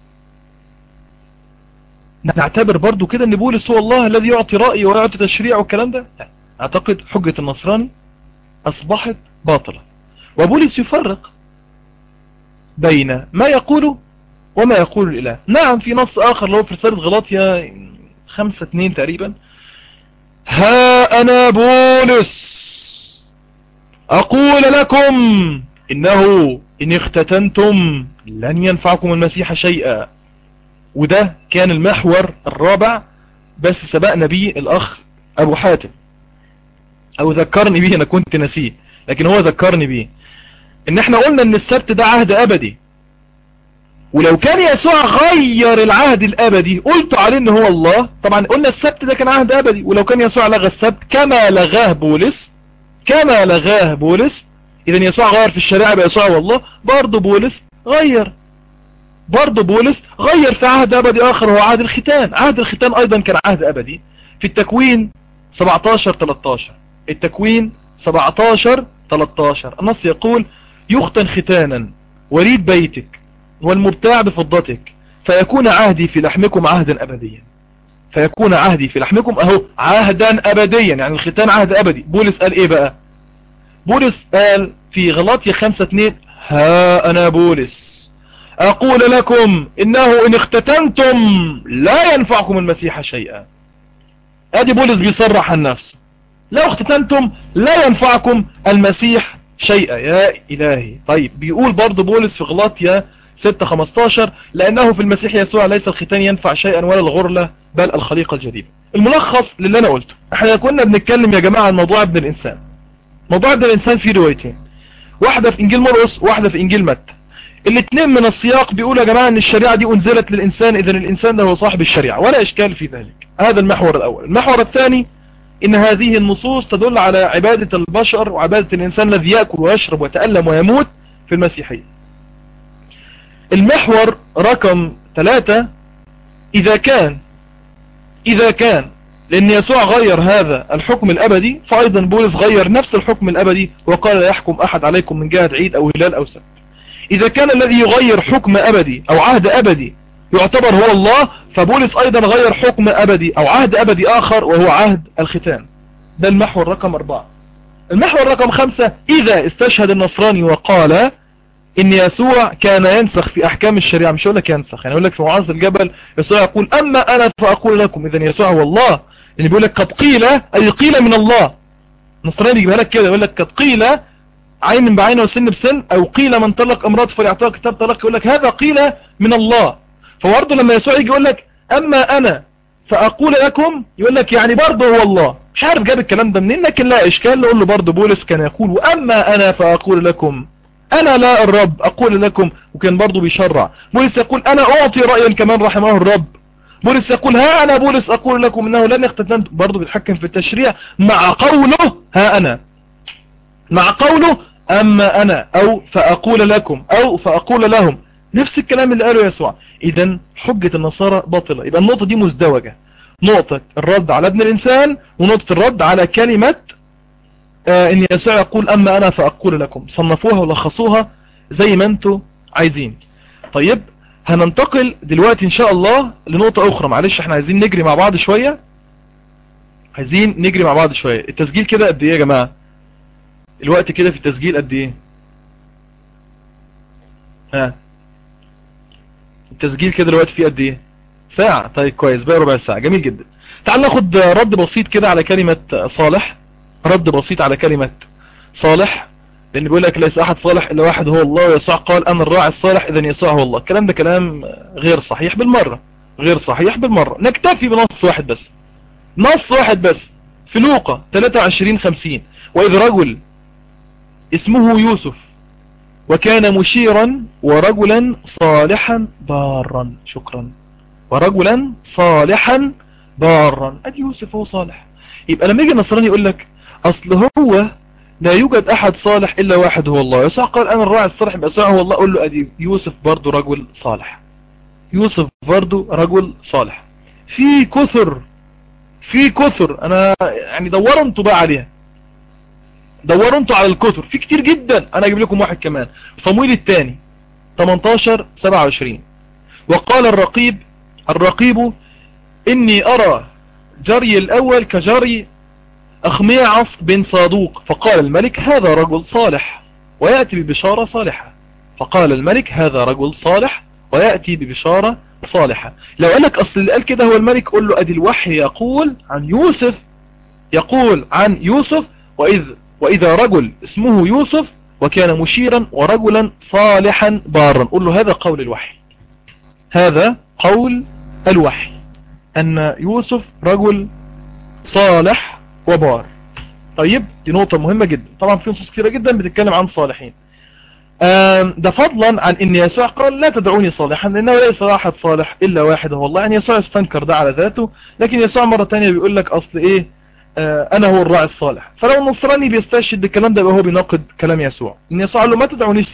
نعتبر برضو كده ان بولس هو الله الذي يعطي رأي ويعطي تشريع والكلام ده؟ اعتقد حجة النصراني اصبحت باطلة. وبولس يفرق بين ما يقوله وما يقول الاله. نعم في نص اخر لو في رسالة غلاطيا 5:2 تقريبا، ها انا بولس اقول لكم انه ان اختتنتم لن ينفعكم المسيح شيئا. وده كان المحور الرابع، بس سبقنا بيه الأخ أبو حاتم، أو ذكرني بيه، أنا كنت نسيه لكن هو ذكرني بيه. إن احنا قلنا إن السبت ده عهد أبدي، ولو كان يسوع غير العهد الأبدي قلت عليه إن هو الله. طبعا قلنا السبت ده كان عهد أبدي، ولو كان يسوع لغى السبت كما لغاه بولس، كما لغاه بولس، إذن يسوع غير في الشريعة بيسوع والله. برضه بولس غير، برضه بولس غير في عهد أبدي آخر هو عهد الختان. عهد الختان أيضا كان عهد أبدي في التكوين 17:13. التكوين 17:13 النص يقول يختن ختانا وريد بيتك والمبتاع بفضتك فيكون عهدي في لحمكم عهدا أبديا. فيكون عهدي في لحمكم أهو عهدا أبديا، يعني الختان عهد أبدي. بولس قال إيه بقى؟ بولس قال في غلاطيا 5:2 ها أنا بولس أقول لكم إنه إن اختتنتم لا ينفعكم المسيح شيئا. ادي بولس بيصرح عن نفسه، لو اختتنتم لا ينفعكم المسيح شيئا. يا إلهي. طيب بيقول برضو بولس في غلاطيا 6:15 لأنه في المسيح يسوع ليس الختان ينفع شيئا ولا الغرلة بل الخليقة الجديدة. الملخص للي أنا قلته، احنا كنا بنتكلم يا جماعة عن موضوع ابن الإنسان. موضوع ابن الإنسان فيه روايتين، واحدة في إنجيل مرقس واحدة في إنجيل متى. الاثنين من السياق بيقول يا جماعة ان الشريعة دي انزلت للإنسان، إذن الإنسان هو صاحب الشريعة ولا إشكال في ذلك. هذا المحور الأول. المحور الثاني إن هذه النصوص تدل على عبادة البشر وعبادة الإنسان الذي يأكل ويشرب ويتألم ويموت في المسيحية. المحور رقم 3، إذا كان لأن يسوع غير هذا الحكم الأبدي، فأيضا بولس غير نفس الحكم الأبدي وقال لا يحكم أحد عليكم من جهة عيد أو هلال أو سبت. إذا كان الذي يغير حكم أبدي أو عهد أبدي يعتبر هو الله، فبولس أيضا غير حكم أبدي أو عهد أبدي آخر وهو عهد الختان. ده المحور رقم 4. المحور رقم 5، إذا استشهد النصراني وقال إن يسوع كان ينسخ في أحكام الشريعة، مش يقول لك ينسخ، يعني يقول لك في معاذ الجبل يسوع يقول أما أنا فأقول لكم، إذن يسوع هو الله. يعني بيقول لك قد قيل، أي قيل من الله. النصراني يجيبها لك كده، يقول لك قد قيل عين بعين وسن بسن، أو قيل من طلق امراته فليعطيها كتاب طلاق، يقول لك هذا قيل من الله. فبرضه لما يسوع يجي يقول لك أما أنا فأقول لكم، يقول لك يعني برضه هو الله. مش عارف جاب الكلام ده منين، لكن لا إشكال نقول له برضه بولس كان يقول وأما أنا فأقول لكم، أنا لا الرب أقول لكم، وكان برضه بيشرع. بولس يقول أنا أعطي رأيا كمان رحمه الرب. بولس يقول ها أنا بولس أقول لكم إنه لن يختتن، برضه بيتحكم في التشريع مع قوله ها أنا، مع قوله أما أنا أو فأقول لكم أو فأقول لهم، نفس الكلام اللي قاله يسوع. إذن حجة النصارى باطلة. يبقى النقطة دي مزدوجة، نقطة الرد على ابن الإنسان ونقطة الرد على كلمة إن يسوع يقول أما أنا فأقول لكم. صنفوها ولخصوها زي ما أنتوا عايزين. طيب هننتقل دلوقتي إن شاء الله لنقطة أخرى. معلش احنا عايزين نجري مع بعض شوية، التسجيل كده قد إيه يا جماعة؟ الوقت كده في التسجيل قد إيه؟ التسجيل كده الوقت فيه قد إيه؟ ساعة. طيب كويس، بقى ربع ساعة، جميل جدا. تعال ناخد رد بسيط كده على كلمة صالح. رد بسيط على كلمة صالح، لأن بيقول لك ليس أحد صالح إلا واحد هو الله، ويسوع قال أنا الراعي الصالح إذن يسوع هو الله. الكلام ده كلام غير صحيح بالمرة، غير صحيح بالمرة. نكتفي بنص واحد بس، نص واحد بس في لوقا 23:50. وإذ رجل اسمه يوسف وكان مشيرا ورجلا صالحا بارا، شكرا، ورجلا صالحا بارا. ادي يوسف هو صالح. يبقى لما يجي النصراني يقول لك اصل هو لا يوجد احد صالح الا واحد هو الله، يسوع قال انا الراعي الصالح، يبقى يسوع هو الله، اقول له ادي يوسف برضو رجل صالح، يوسف برضو رجل صالح. في كثر انا يعني دوروا انتوا بقى عليها، دوروا انتوا على الكثر، في كتير جدا. انا اجيب لكم واحد كمان، صمويل الثاني 18:27. وقال الرقيب إني أرى جري الأول كجري أخميعص بن صادوق. فقال الملك هذا رجل صالح ويأتي ببشارة صالحة. فقال الملك هذا رجل صالح ويأتي ببشارة صالحة. لو قالك أصل اللي قال كده هو الملك، قل له أدي الوحي يقول عن يوسف وإذا رجل اسمه يوسف وكان مشيرا ورجلا صالحا بارا. قل له هذا قول الوحي، هذا قول الوحي أن يوسف رجل صالح وبار. طيب دي نقطة مهمة جدا. طبعا في نصوص كثيرة جدا بتتكلم عن صالحين. ده فضلا عن أن يسوع قال لا تدعوني صالحا لأنه ليس أحد صالح إلا واحد هو الله. يعني يسوع استنكر ده على ذاته، لكن يسوع مرة تانية بيقول لك أصل إيه، أنا هو الراعي الصالح. فلو النصراني بيستشهد بالكلام ده يبقى هو بيناقض كلام يسوع. إن يسوع قال له ما تدعونيش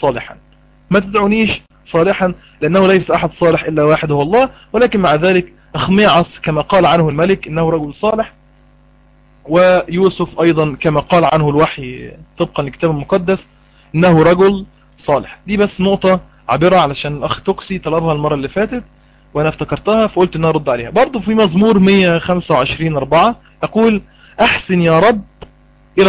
صالحا لأنه ليس أحد صالح إلا واحد هو الله. ولكن مع ذلك أخميعص كما قال عنه الملك إنه رجل صالح، ويوسف أيضا كما قال عنه الوحي طبقا للكتاب المقدس إنه رجل صالح. دي بس نقطة عابرة علشان الأخ توكسي طلبها المرة اللي فاتت وأنا افتكرتها فقلت إن أنا أرد عليها. برضو في مزمور 125:4 يقول أحسن يا رب إلى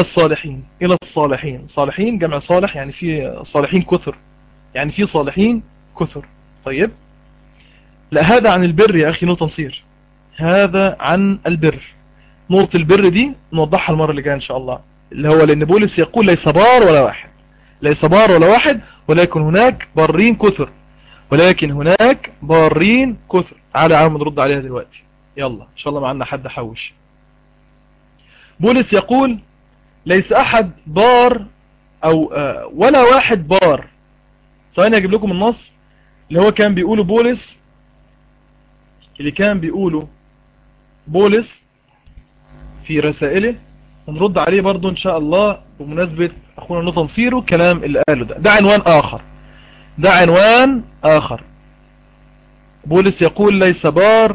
الصالحين. صالحين جمع صالح، يعني في صالحين كثر، طيب، لا هذا عن البر يا أخي، نقطة نصير، هذا عن البر. نقطة البر دي نوضحها المرة اللي جاية إن شاء الله، اللي هو لأن بولس يقول ليس بار ولا واحد، ليس بار ولا واحد، ولكن هناك بارين كثر، ولكن هناك بارين كثر. تعالى عم نرد عليها دلوقتي، يلا إن شاء الله معنا حد حوش. بولس يقول ليس أحد بار أو ولا واحد بار. ثواني أجيب لكم النص اللي هو كان بيقوله بولس، اللي كان بيقوله بولس في رسائله، ونرد عليه برضو إن شاء الله بمناسبة أخونا نوطن صيرو. الكلام اللي قاله ده عنوان آخر، ده عنوان آخر. بولس يقول ليس بار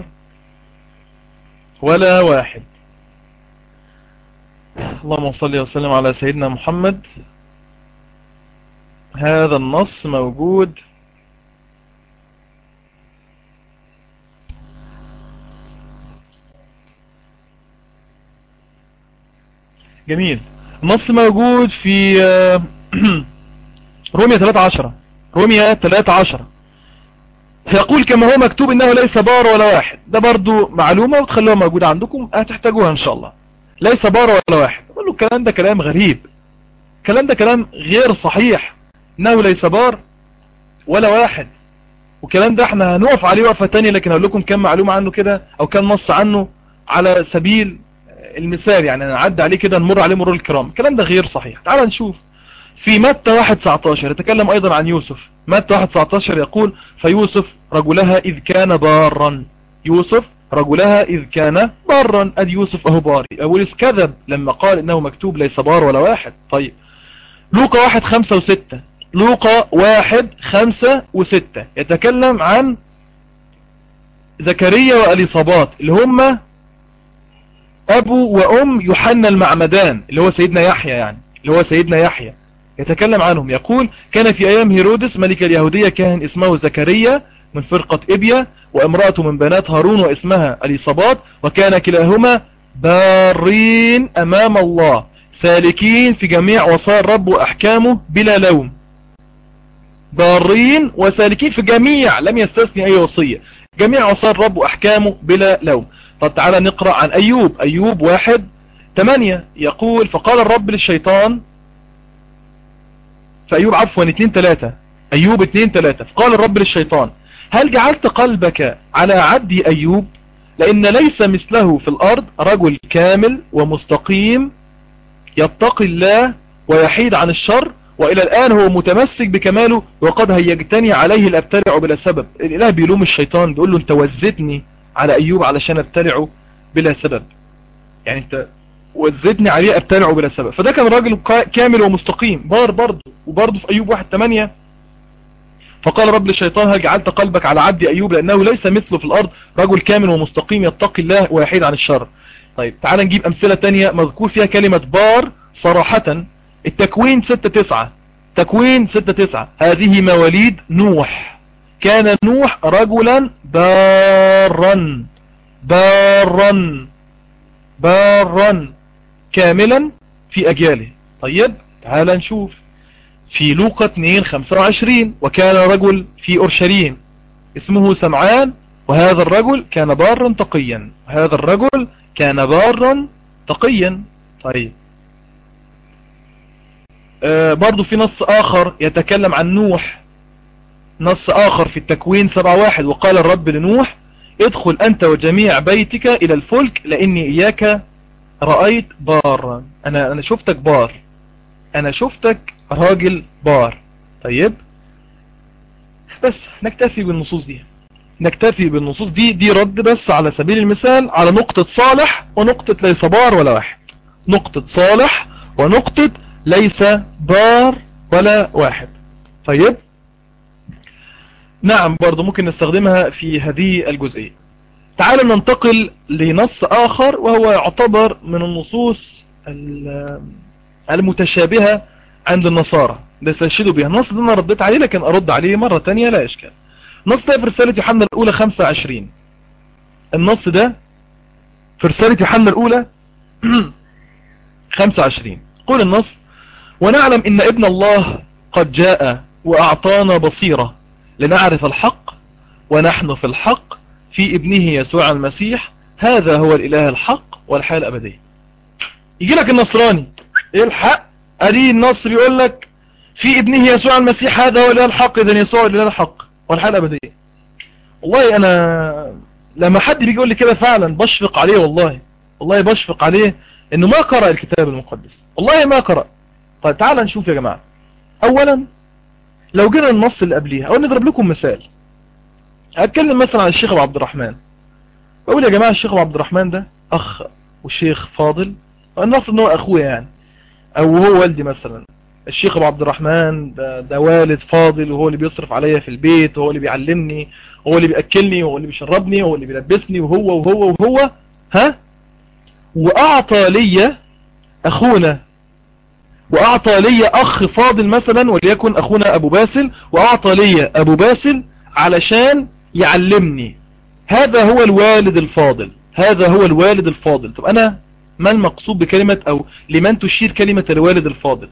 ولا واحد. اللهم صل وسلم على سيدنا محمد. هذا النص موجود جميل. النص موجود في رومية 13. رومية 13 يقول كما هو مكتوب إنه ليس بار ولا واحد. ده برضو معلومة وتخلوها موجودة عندكم، هتحتاجوها إن شاء الله. ليس بار ولا واحد، أقول له الكلام ده كلام غريب، الكلام ده كلام غير صحيح، إنه ليس بار ولا واحد. والكلام ده احنا هنقف عليه وقفة تانية، لكن هقول لكم كم معلومة عنه كده، أو كم نص عنه على سبيل المثال، يعني نعدي عليه كده، نمر عليه مرور الكرام. الكلام ده غير صحيح. تعال نشوف في متى 1:19 يتكلم أيضا عن يوسف. متى 1:19 يقول فيوسف رجلها إذ كان بارا. يوسف رجلها إذ كان بارا. أدي يوسف أهو باري. بولس كذب لما قال إنه مكتوب ليس بار ولا واحد. طيب، لوقا 1:5 و6. لوقا 1:5 و6 يتكلم عن زكريا وأليصابات اللي هم أبو وأم يوحنا المعمدان، اللي هو سيدنا يحيى، يعني اللي هو سيدنا يحيى. يتكلم عنهم يقول كان في أيام هيرودس ملك اليهودية كاهن اسمه زكريا من فرقة إبيا، وامرأته من بنات هارون واسمها أليصابات، وكان كلاهما بارين أمام الله سالكين في جميع وصايا الرب وأحكامه بلا لوم. بارين وسالكين في جميع، لم يستثني أي وصية، جميع وصايا الرب وأحكامه بلا لوم. طب تعالى نقرأ عن أيوب. أيوب 1:8 يقول فقال الرب للشيطان، فأيوب عفوا 2:3. أيوب 2:3 فقال الرب للشيطان هل جعلت قلبك على عبدي أيوب؟ لأن ليس مثله في الأرض رجل كامل ومستقيم يتقي الله ويحيد عن الشر، وإلى الآن هو متمسك بكماله وقد هيجتني عليه الأبتلع بلا سبب. الإله بيلوم الشيطان، بيقول له أنت وزتني على أيوب علشان أبتلعه بلا سبب، يعني أنت وزتني عليه أبتلعه بلا سبب. فده كان راجل كامل ومستقيم بار برضه. وبرضه في أيوب 1:8 فقال رب للشيطان هل جعلت قلبك على عبدي أيوب لأنه ليس مثله في الأرض رجل كامل ومستقيم يتقي الله ويحيد عن الشر. طيب تعال نجيب أمثلة تانية مذكور فيها كلمة بار صراحة. التكوين 6:9. تكوين 6:9 هذه مواليد نوح. كان نوح رجلا بارا، بارا، بارا كاملا في أجياله. طيب تعال نشوف في لوقا 2:25 وكان رجل في أورشليم اسمه سمعان وهذا الرجل كان بارا تقيا، وهذا الرجل كان بارا تقيا. طيب برضو في نص آخر يتكلم عن نوح، نص آخر في التكوين 7:1 وقال الرب لنوح ادخل أنت وجميع بيتك إلى الفلك لأني إياك رأيت بارا. أنا شفتك بار، أنا شفتك راجل بار. طيب بس نكتفي بالنصوص دي، نكتفي بالنصوص دي رد بس على سبيل المثال على نقطة صالح ونقطة ليس بار ولا واحد. نقطة صالح ونقطة ليس بار ولا واحد. طيب نعم برضو ممكن نستخدمها في هذه الجزئية. تعالوا ننتقل لنص آخر وهو يعتبر من النصوص المتشابهة عند النصارى بيستشهدوا بها. النص ده أنا رديت عليه لكن أرد عليه مرة تانية لا إشكال. النص ده في رسالة يوحنا الأولى 25. النص ده في رسالة يوحنا الأولى 25. قول النص ونعلم إن ابن الله قد جاء وأعطانا بصيرة لنعرف الحق ونحن في الحق في ابنه يسوع المسيح، هذا هو الإله الحق والحياة الأبدية. يجي لك النصراني ايه الحق؟ ادي النص بيقول لك في ابنه يسوع المسيح هذا هو الإله الحق، إذن يسوع الإله الحق والحياة الأبدية. والله أنا لما حد بيجي يقول لي كده فعلا بشفق عليه، والله بشفق عليه إنه ما قرأ الكتاب المقدس، والله ما قرأ. طيب تعال نشوف يا جماعة. أولا لو جينا النص اللي قبليها، أو نضرب لكم مثال. هتكلم مثلا عن الشيخ أبو عبد الرحمن، بقول يا جماعة الشيخ أبو عبد الرحمن ده أخ وشيخ فاضل، ونفرض إن هو أخويا يعني، أو هو والدي مثلا. الشيخ أبو عبد الرحمن ده والد فاضل، وهو اللي بيصرف عليا في البيت، وهو اللي بيعلمني، وهو اللي بيأكلني، وهو اللي بيشربني، وهو اللي بيلبسني، وهو ها. وأعطى لي أخونا، وأعطى لي أخ فاضل مثلا، وليكن أخونا أبو باسل، وأعطى لي أبو باسل علشان يعلمني. هذا هو الوالد الفاضل، هذا هو الوالد الفاضل. طب أنا ما المقصود بكلمة، أو لمن تشير كلمة الوالد الفاضل؟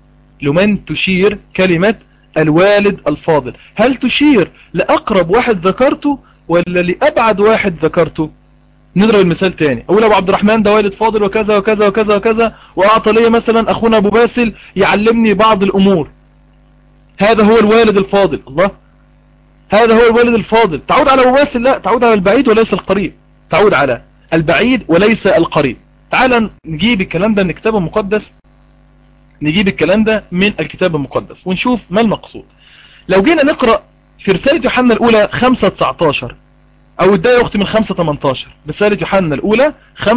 لمن تشير كلمة الوالد الفاضل؟ هل تشير لأقرب واحد ذكرته ولا لأبعد واحد ذكرته؟ نضرب المثال تاني، أقول أبو عبد الرحمن ده والد فاضل وكذا وكذا وكذا وكذا، وأعطى لي مثلا أخونا أبو باسل يعلمني بعض الأمور. هذا هو الوالد الفاضل. الله، هذا هو الوالد الفاضل. تعود على أبو باسل؟ لا، تعود على البعيد وليس القريب، تعود على البعيد وليس القريب. تعال نجيب الكلام ده من الكتاب المقدس، نجيب الكلام ده من الكتاب المقدس ونشوف ما المقصود. لو جينا نقرأ في رسالة يوحنا الأولى 5:19، أو ادعي أختي من 5:18، رسالة يوحنا الأولى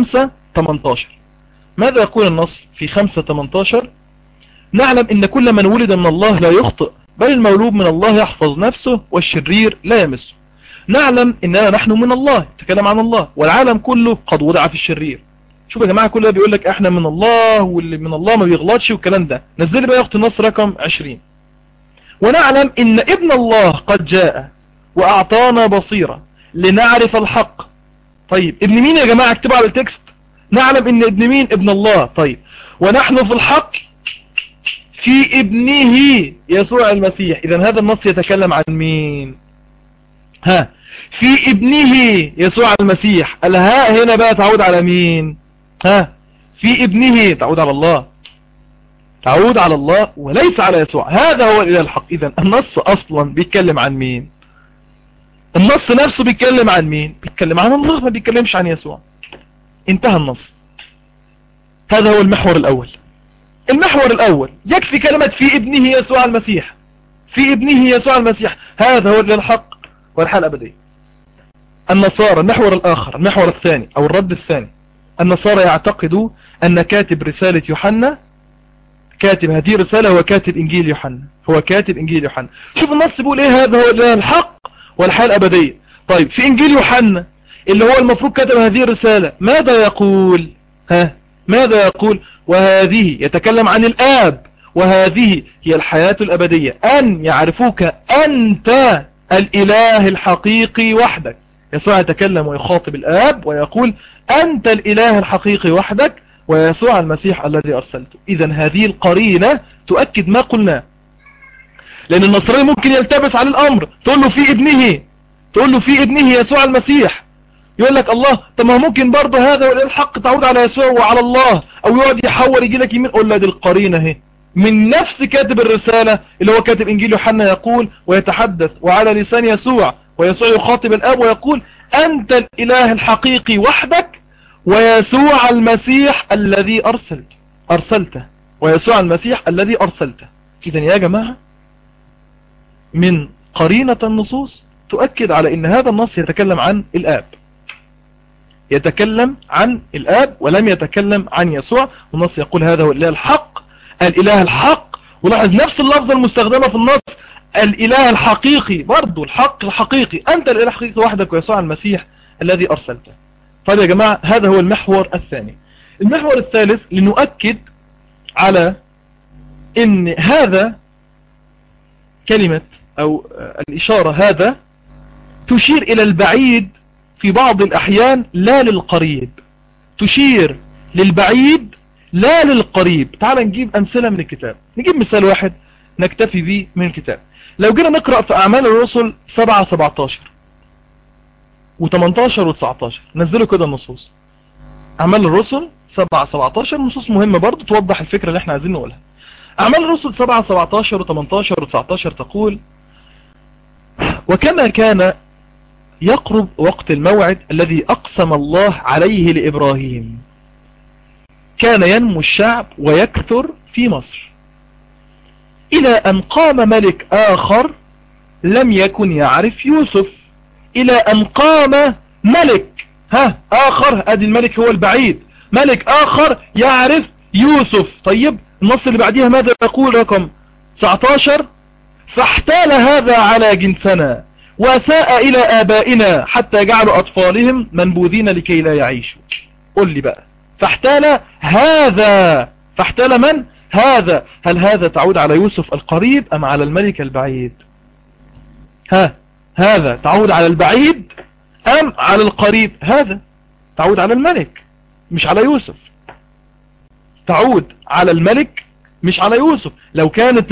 5:18، ماذا يقول النص في 5:18؟ نعلم إن كل من ولد من الله لا يخطئ، بل المولود من الله يحفظ نفسه والشرير لا يمسه. نعلم إننا نحن من الله، تكلم عن الله، والعالم كله قد وضع في الشرير. شوف يا جماعة، كل ده بيقول لك احنا من الله، واللي من الله ما بيغلطش والكلام ده. نزل بقى يا اخت النص رقم 20. ونعلم إن ابن الله قد جاء وأعطانا بصيرة لنعرف الحق. طيب ابن مين يا جماعة؟ اكتبوا على التكست. نعلم إن ابن مين؟ ابن الله. طيب ونحن في الحق في ابنه يسوع المسيح. إذن هذا النص يتكلم عن مين؟ ها، في ابنه يسوع المسيح. الهاء هنا بقى تعود على مين؟ ها، في ابنه تعود على الله، تعود على الله وليس على يسوع. هذا هو الإله الحق. إذن النص أصلا بيتكلم عن مين؟ النص نفسه بيتكلم عن مين؟ بيتكلم عن الله، ما بيتكلمش عن يسوع. انتهى النص. هذا هو المحور الأول. المحور الأول يكفي كلمة في ابنه يسوع المسيح، في ابنه يسوع المسيح، هذا هو الإله الحق والحياة الأبدية. النصارى، المحور الآخر، المحور الثاني أو الرد الثاني، النصارى يعتقدوا أن كاتب رسالة يوحنا، كاتب هذه الرسالة هو كاتب إنجيل يوحنا، هو كاتب إنجيل يوحنا. شوف النص بيقول إيه؟ هذا هو الإله الحق والحياة الأبدية. طيب في إنجيل يوحنا اللي هو المفروض كتب هذه الرسالة ماذا يقول؟ ها، ماذا يقول؟ وهذه، يتكلم عن الآب، وهذه هي الحياة الأبدية أن يعرفوك أنت الإله الحقيقي وحدك. يسوع يتكلم ويخاطب الآب ويقول أنت الإله الحقيقي وحدك ويسوع المسيح الذي أرسلته. إذن هذه القرينة تؤكد ما قلناه. لأن النصراني ممكن يلتبس على الأمر، تقول له في ابنه، تقول له في ابنه يسوع المسيح، يقول لك الله، طب ما ممكن برضه هذا الحق تعود على يسوع وعلى الله، أو يقعد يحور يجي لك يمين. قول له دي القرينة اهي من نفس كاتب الرسالة اللي هو كاتب إنجيل يوحنا، يقول ويتحدث وعلى لسان يسوع، ويسوع يخاطب الآب ويقول أنت الإله الحقيقي وحدك ويسوع المسيح الذي أرسلته، ويسوع المسيح الذي أرسلته. إذن يا جماعة، من قرينة النصوص تؤكد على أن هذا النص يتكلم عن الآب، يتكلم عن الآب ولم يتكلم عن يسوع. والنص يقول هذا هو الإله الحق، الإله الحق. ولاحظ نفس اللفظة المستخدمة في النص، الإله الحقيقي، برضو الحق الحقيقي، أنت الإله الحقيقي وحدك ويسوع المسيح الذي أرسلته. طيب يا جماعة، هذا هو المحور الثاني. المحور الثالث لنؤكد على أن هذا كلمة أو الإشارة هذا تشير إلى البعيد في بعض الأحيان لا للقريب، تشير للبعيد لا للقريب. تعال نجيب أمثلة من الكتاب، نجيب مثال واحد نكتفي به من الكتاب. لو جينا نقرأ في أعمال الرسل 7:17، و18 و19 نزلوا كده النصوص. أعمال الرسل 7-17 نصوص مهمة برضو توضح الفكرة اللي احنا عايزين نقولها. أعمال الرسل 7-17 و18 و19 تقول: وكما كان يقرب وقت الموعد الذي أقسم الله عليه لإبراهيم كان ينمو الشعب ويكثر في مصر إلى أن قام ملك آخر لم يكن يعرف يوسف. إلى أن قام ملك آخر، أدي الملك هو البعيد، ملك آخر يعرف يوسف. طيب النص اللي بعديها ماذا يقول؟ رقم 19: فاحتال هذا على جنسنا وساء إلى آبائنا حتى جعلوا أطفالهم منبوذين لكي لا يعيشوا. قل لي بقى، فاحتال هذا، فاحتال من؟ هذا. هل هذا تعود على يوسف القريب أم على الملك البعيد؟ هذا تعود على البعيد أم على القريب؟ هذا تعود على الملك مش على يوسف، تعود على الملك مش على يوسف. لو كانت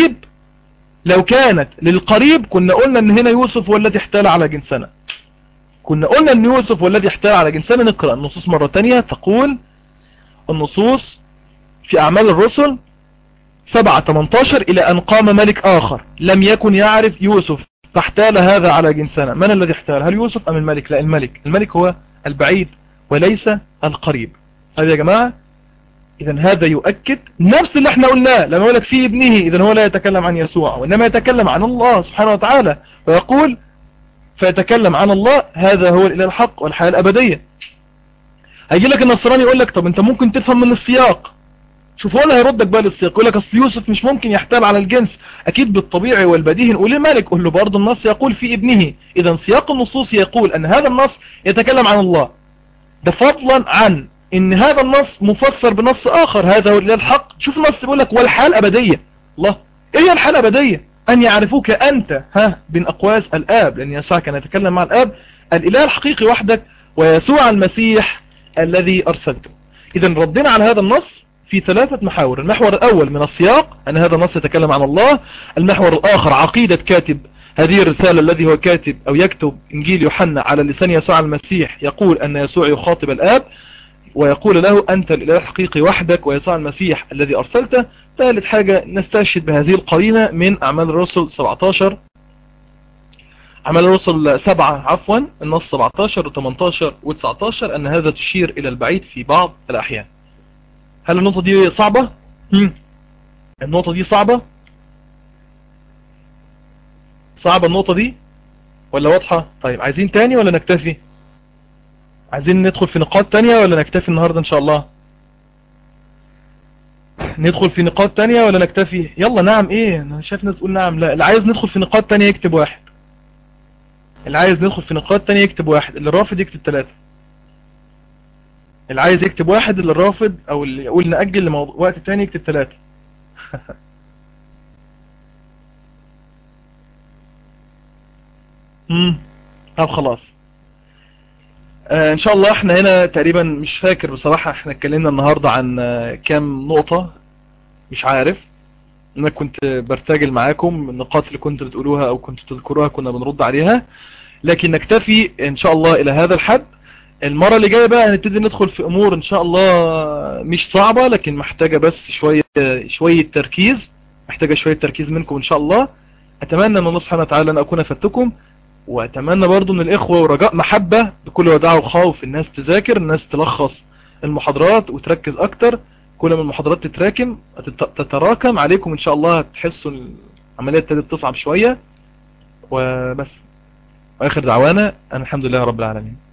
للقريب كنا قلنا ان هنا يوسف هو الذي احتال على جنسنا، كنا قلنا ان يوسف هو الذي احتال على جنسنا. نقرأ النصوص مرة تانية. تقول النصوص في أعمال الرسل 7-18: إلى أن قام ملك آخر لم يكن يعرف يوسف فاحتال هذا على جنسنا. من الذي احتال؟ هل يوسف أم الملك؟ لا، الملك هو البعيد وليس القريب. طيب يا جماعة، إذن هذا يؤكد نفس اللي احنا قلناه لما يقول لك في ابنه، إذن هو لا يتكلم عن يسوع وإنما يتكلم عن الله سبحانه وتعالى، ويقول فيتكلم عن الله هذا هو الإله الحق والحياة الأبدية. هيجي لك النصراني يقول لك طب انت ممكن تفهم من السياق. شوف هو اللي هيردك بقى للسياق، يقول لك اصل يوسف مش ممكن يحتال على الجنس، اكيد بالطبيعي والبديهي نقول الملك. قول له برضه النص يقول في ابنه، اذا سياق النصوص يقول ان هذا النص يتكلم عن الله، ده فضلا عن ان هذا النص مفسر بنص اخر هذا هو الاله الحق. شوف النص بيقول لك والحياه الابديه. الله، ايه هي الحياه الابديه؟ ان يعرفوك انت بين اقواس الاب، لان يسوع كان يتكلم مع الاب، الاله الحقيقي وحدك، ويسوع المسيح الذي ارسلته. اذا ردنا على هذا النص في 3 محاور. المحور الأول من السياق أن هذا النص يتكلم عن الله. المحور الآخر عقيدة كاتب هذه الرسالة الذي هو كاتب أو يكتب إنجيل يوحنا على لسان يسوع المسيح، يقول أن يسوع يخاطب الآب ويقول له أنت الإله الحقيقي وحدك ويسوع المسيح الذي أرسلته. ثالث حاجة نستشهد بهذه القرينة من أعمال الرسل 17، أعمال الرسل 7 النص 17 و18 و19 أن هذا تشير إلى البعيد في بعض الأحيان. هل النقطة دي صعبة؟ النقطة دي صعبة النقطة دي ولا واضحة؟ طيب عايزين تاني ولا نكتفي؟ عايزين ندخل في نقاط تانية ولا نكتفي النهاردة إن شاء الله؟ ندخل في نقاط تانية ولا نكتفي؟ يلا نعم. ايه انا شايف ناس تقول نعم. لا، اللي عايز ندخل في نقاط تانية يكتب 1، اللي عايز ندخل في نقاط تانية يكتب 1، اللي رافض يكتب 3. اللي عايز يكتب 1، اللي رافض او اللي يقول نأجل وقت تاني يكتب 3. طب خلاص. ان شاء الله احنا هنا تقريبا مش فاكر بصراحة احنا اتكلمنا النهاردة عن كام نقطة، مش عارف. انا كنت برتجل معاكم النقاط اللي كنت بتقولوها او كنت بتذكروها كنا بنرد عليها، لكن نكتفي ان شاء الله الى هذا الحد. المرة اللي جاية بقى هنبتدي ندخل في امور ان شاء الله مش صعبة، لكن محتاجة بس شوية تركيز، محتاجة شوية تركيز منكم ان شاء الله. اتمنى من الله سبحانه وتعالى ان اكون افدتكم، واتمنى برضو من الاخوة ورجاء محبة بكل وداع وخوف الناس تذاكر، الناس تلخص المحاضرات وتركز اكتر. كل ما المحاضرات تتراكم عليكم ان شاء الله هتحسوا العملية ابتدت تصعب شوية. وبس، واخر دعوانا ان الحمد لله رب العالمين.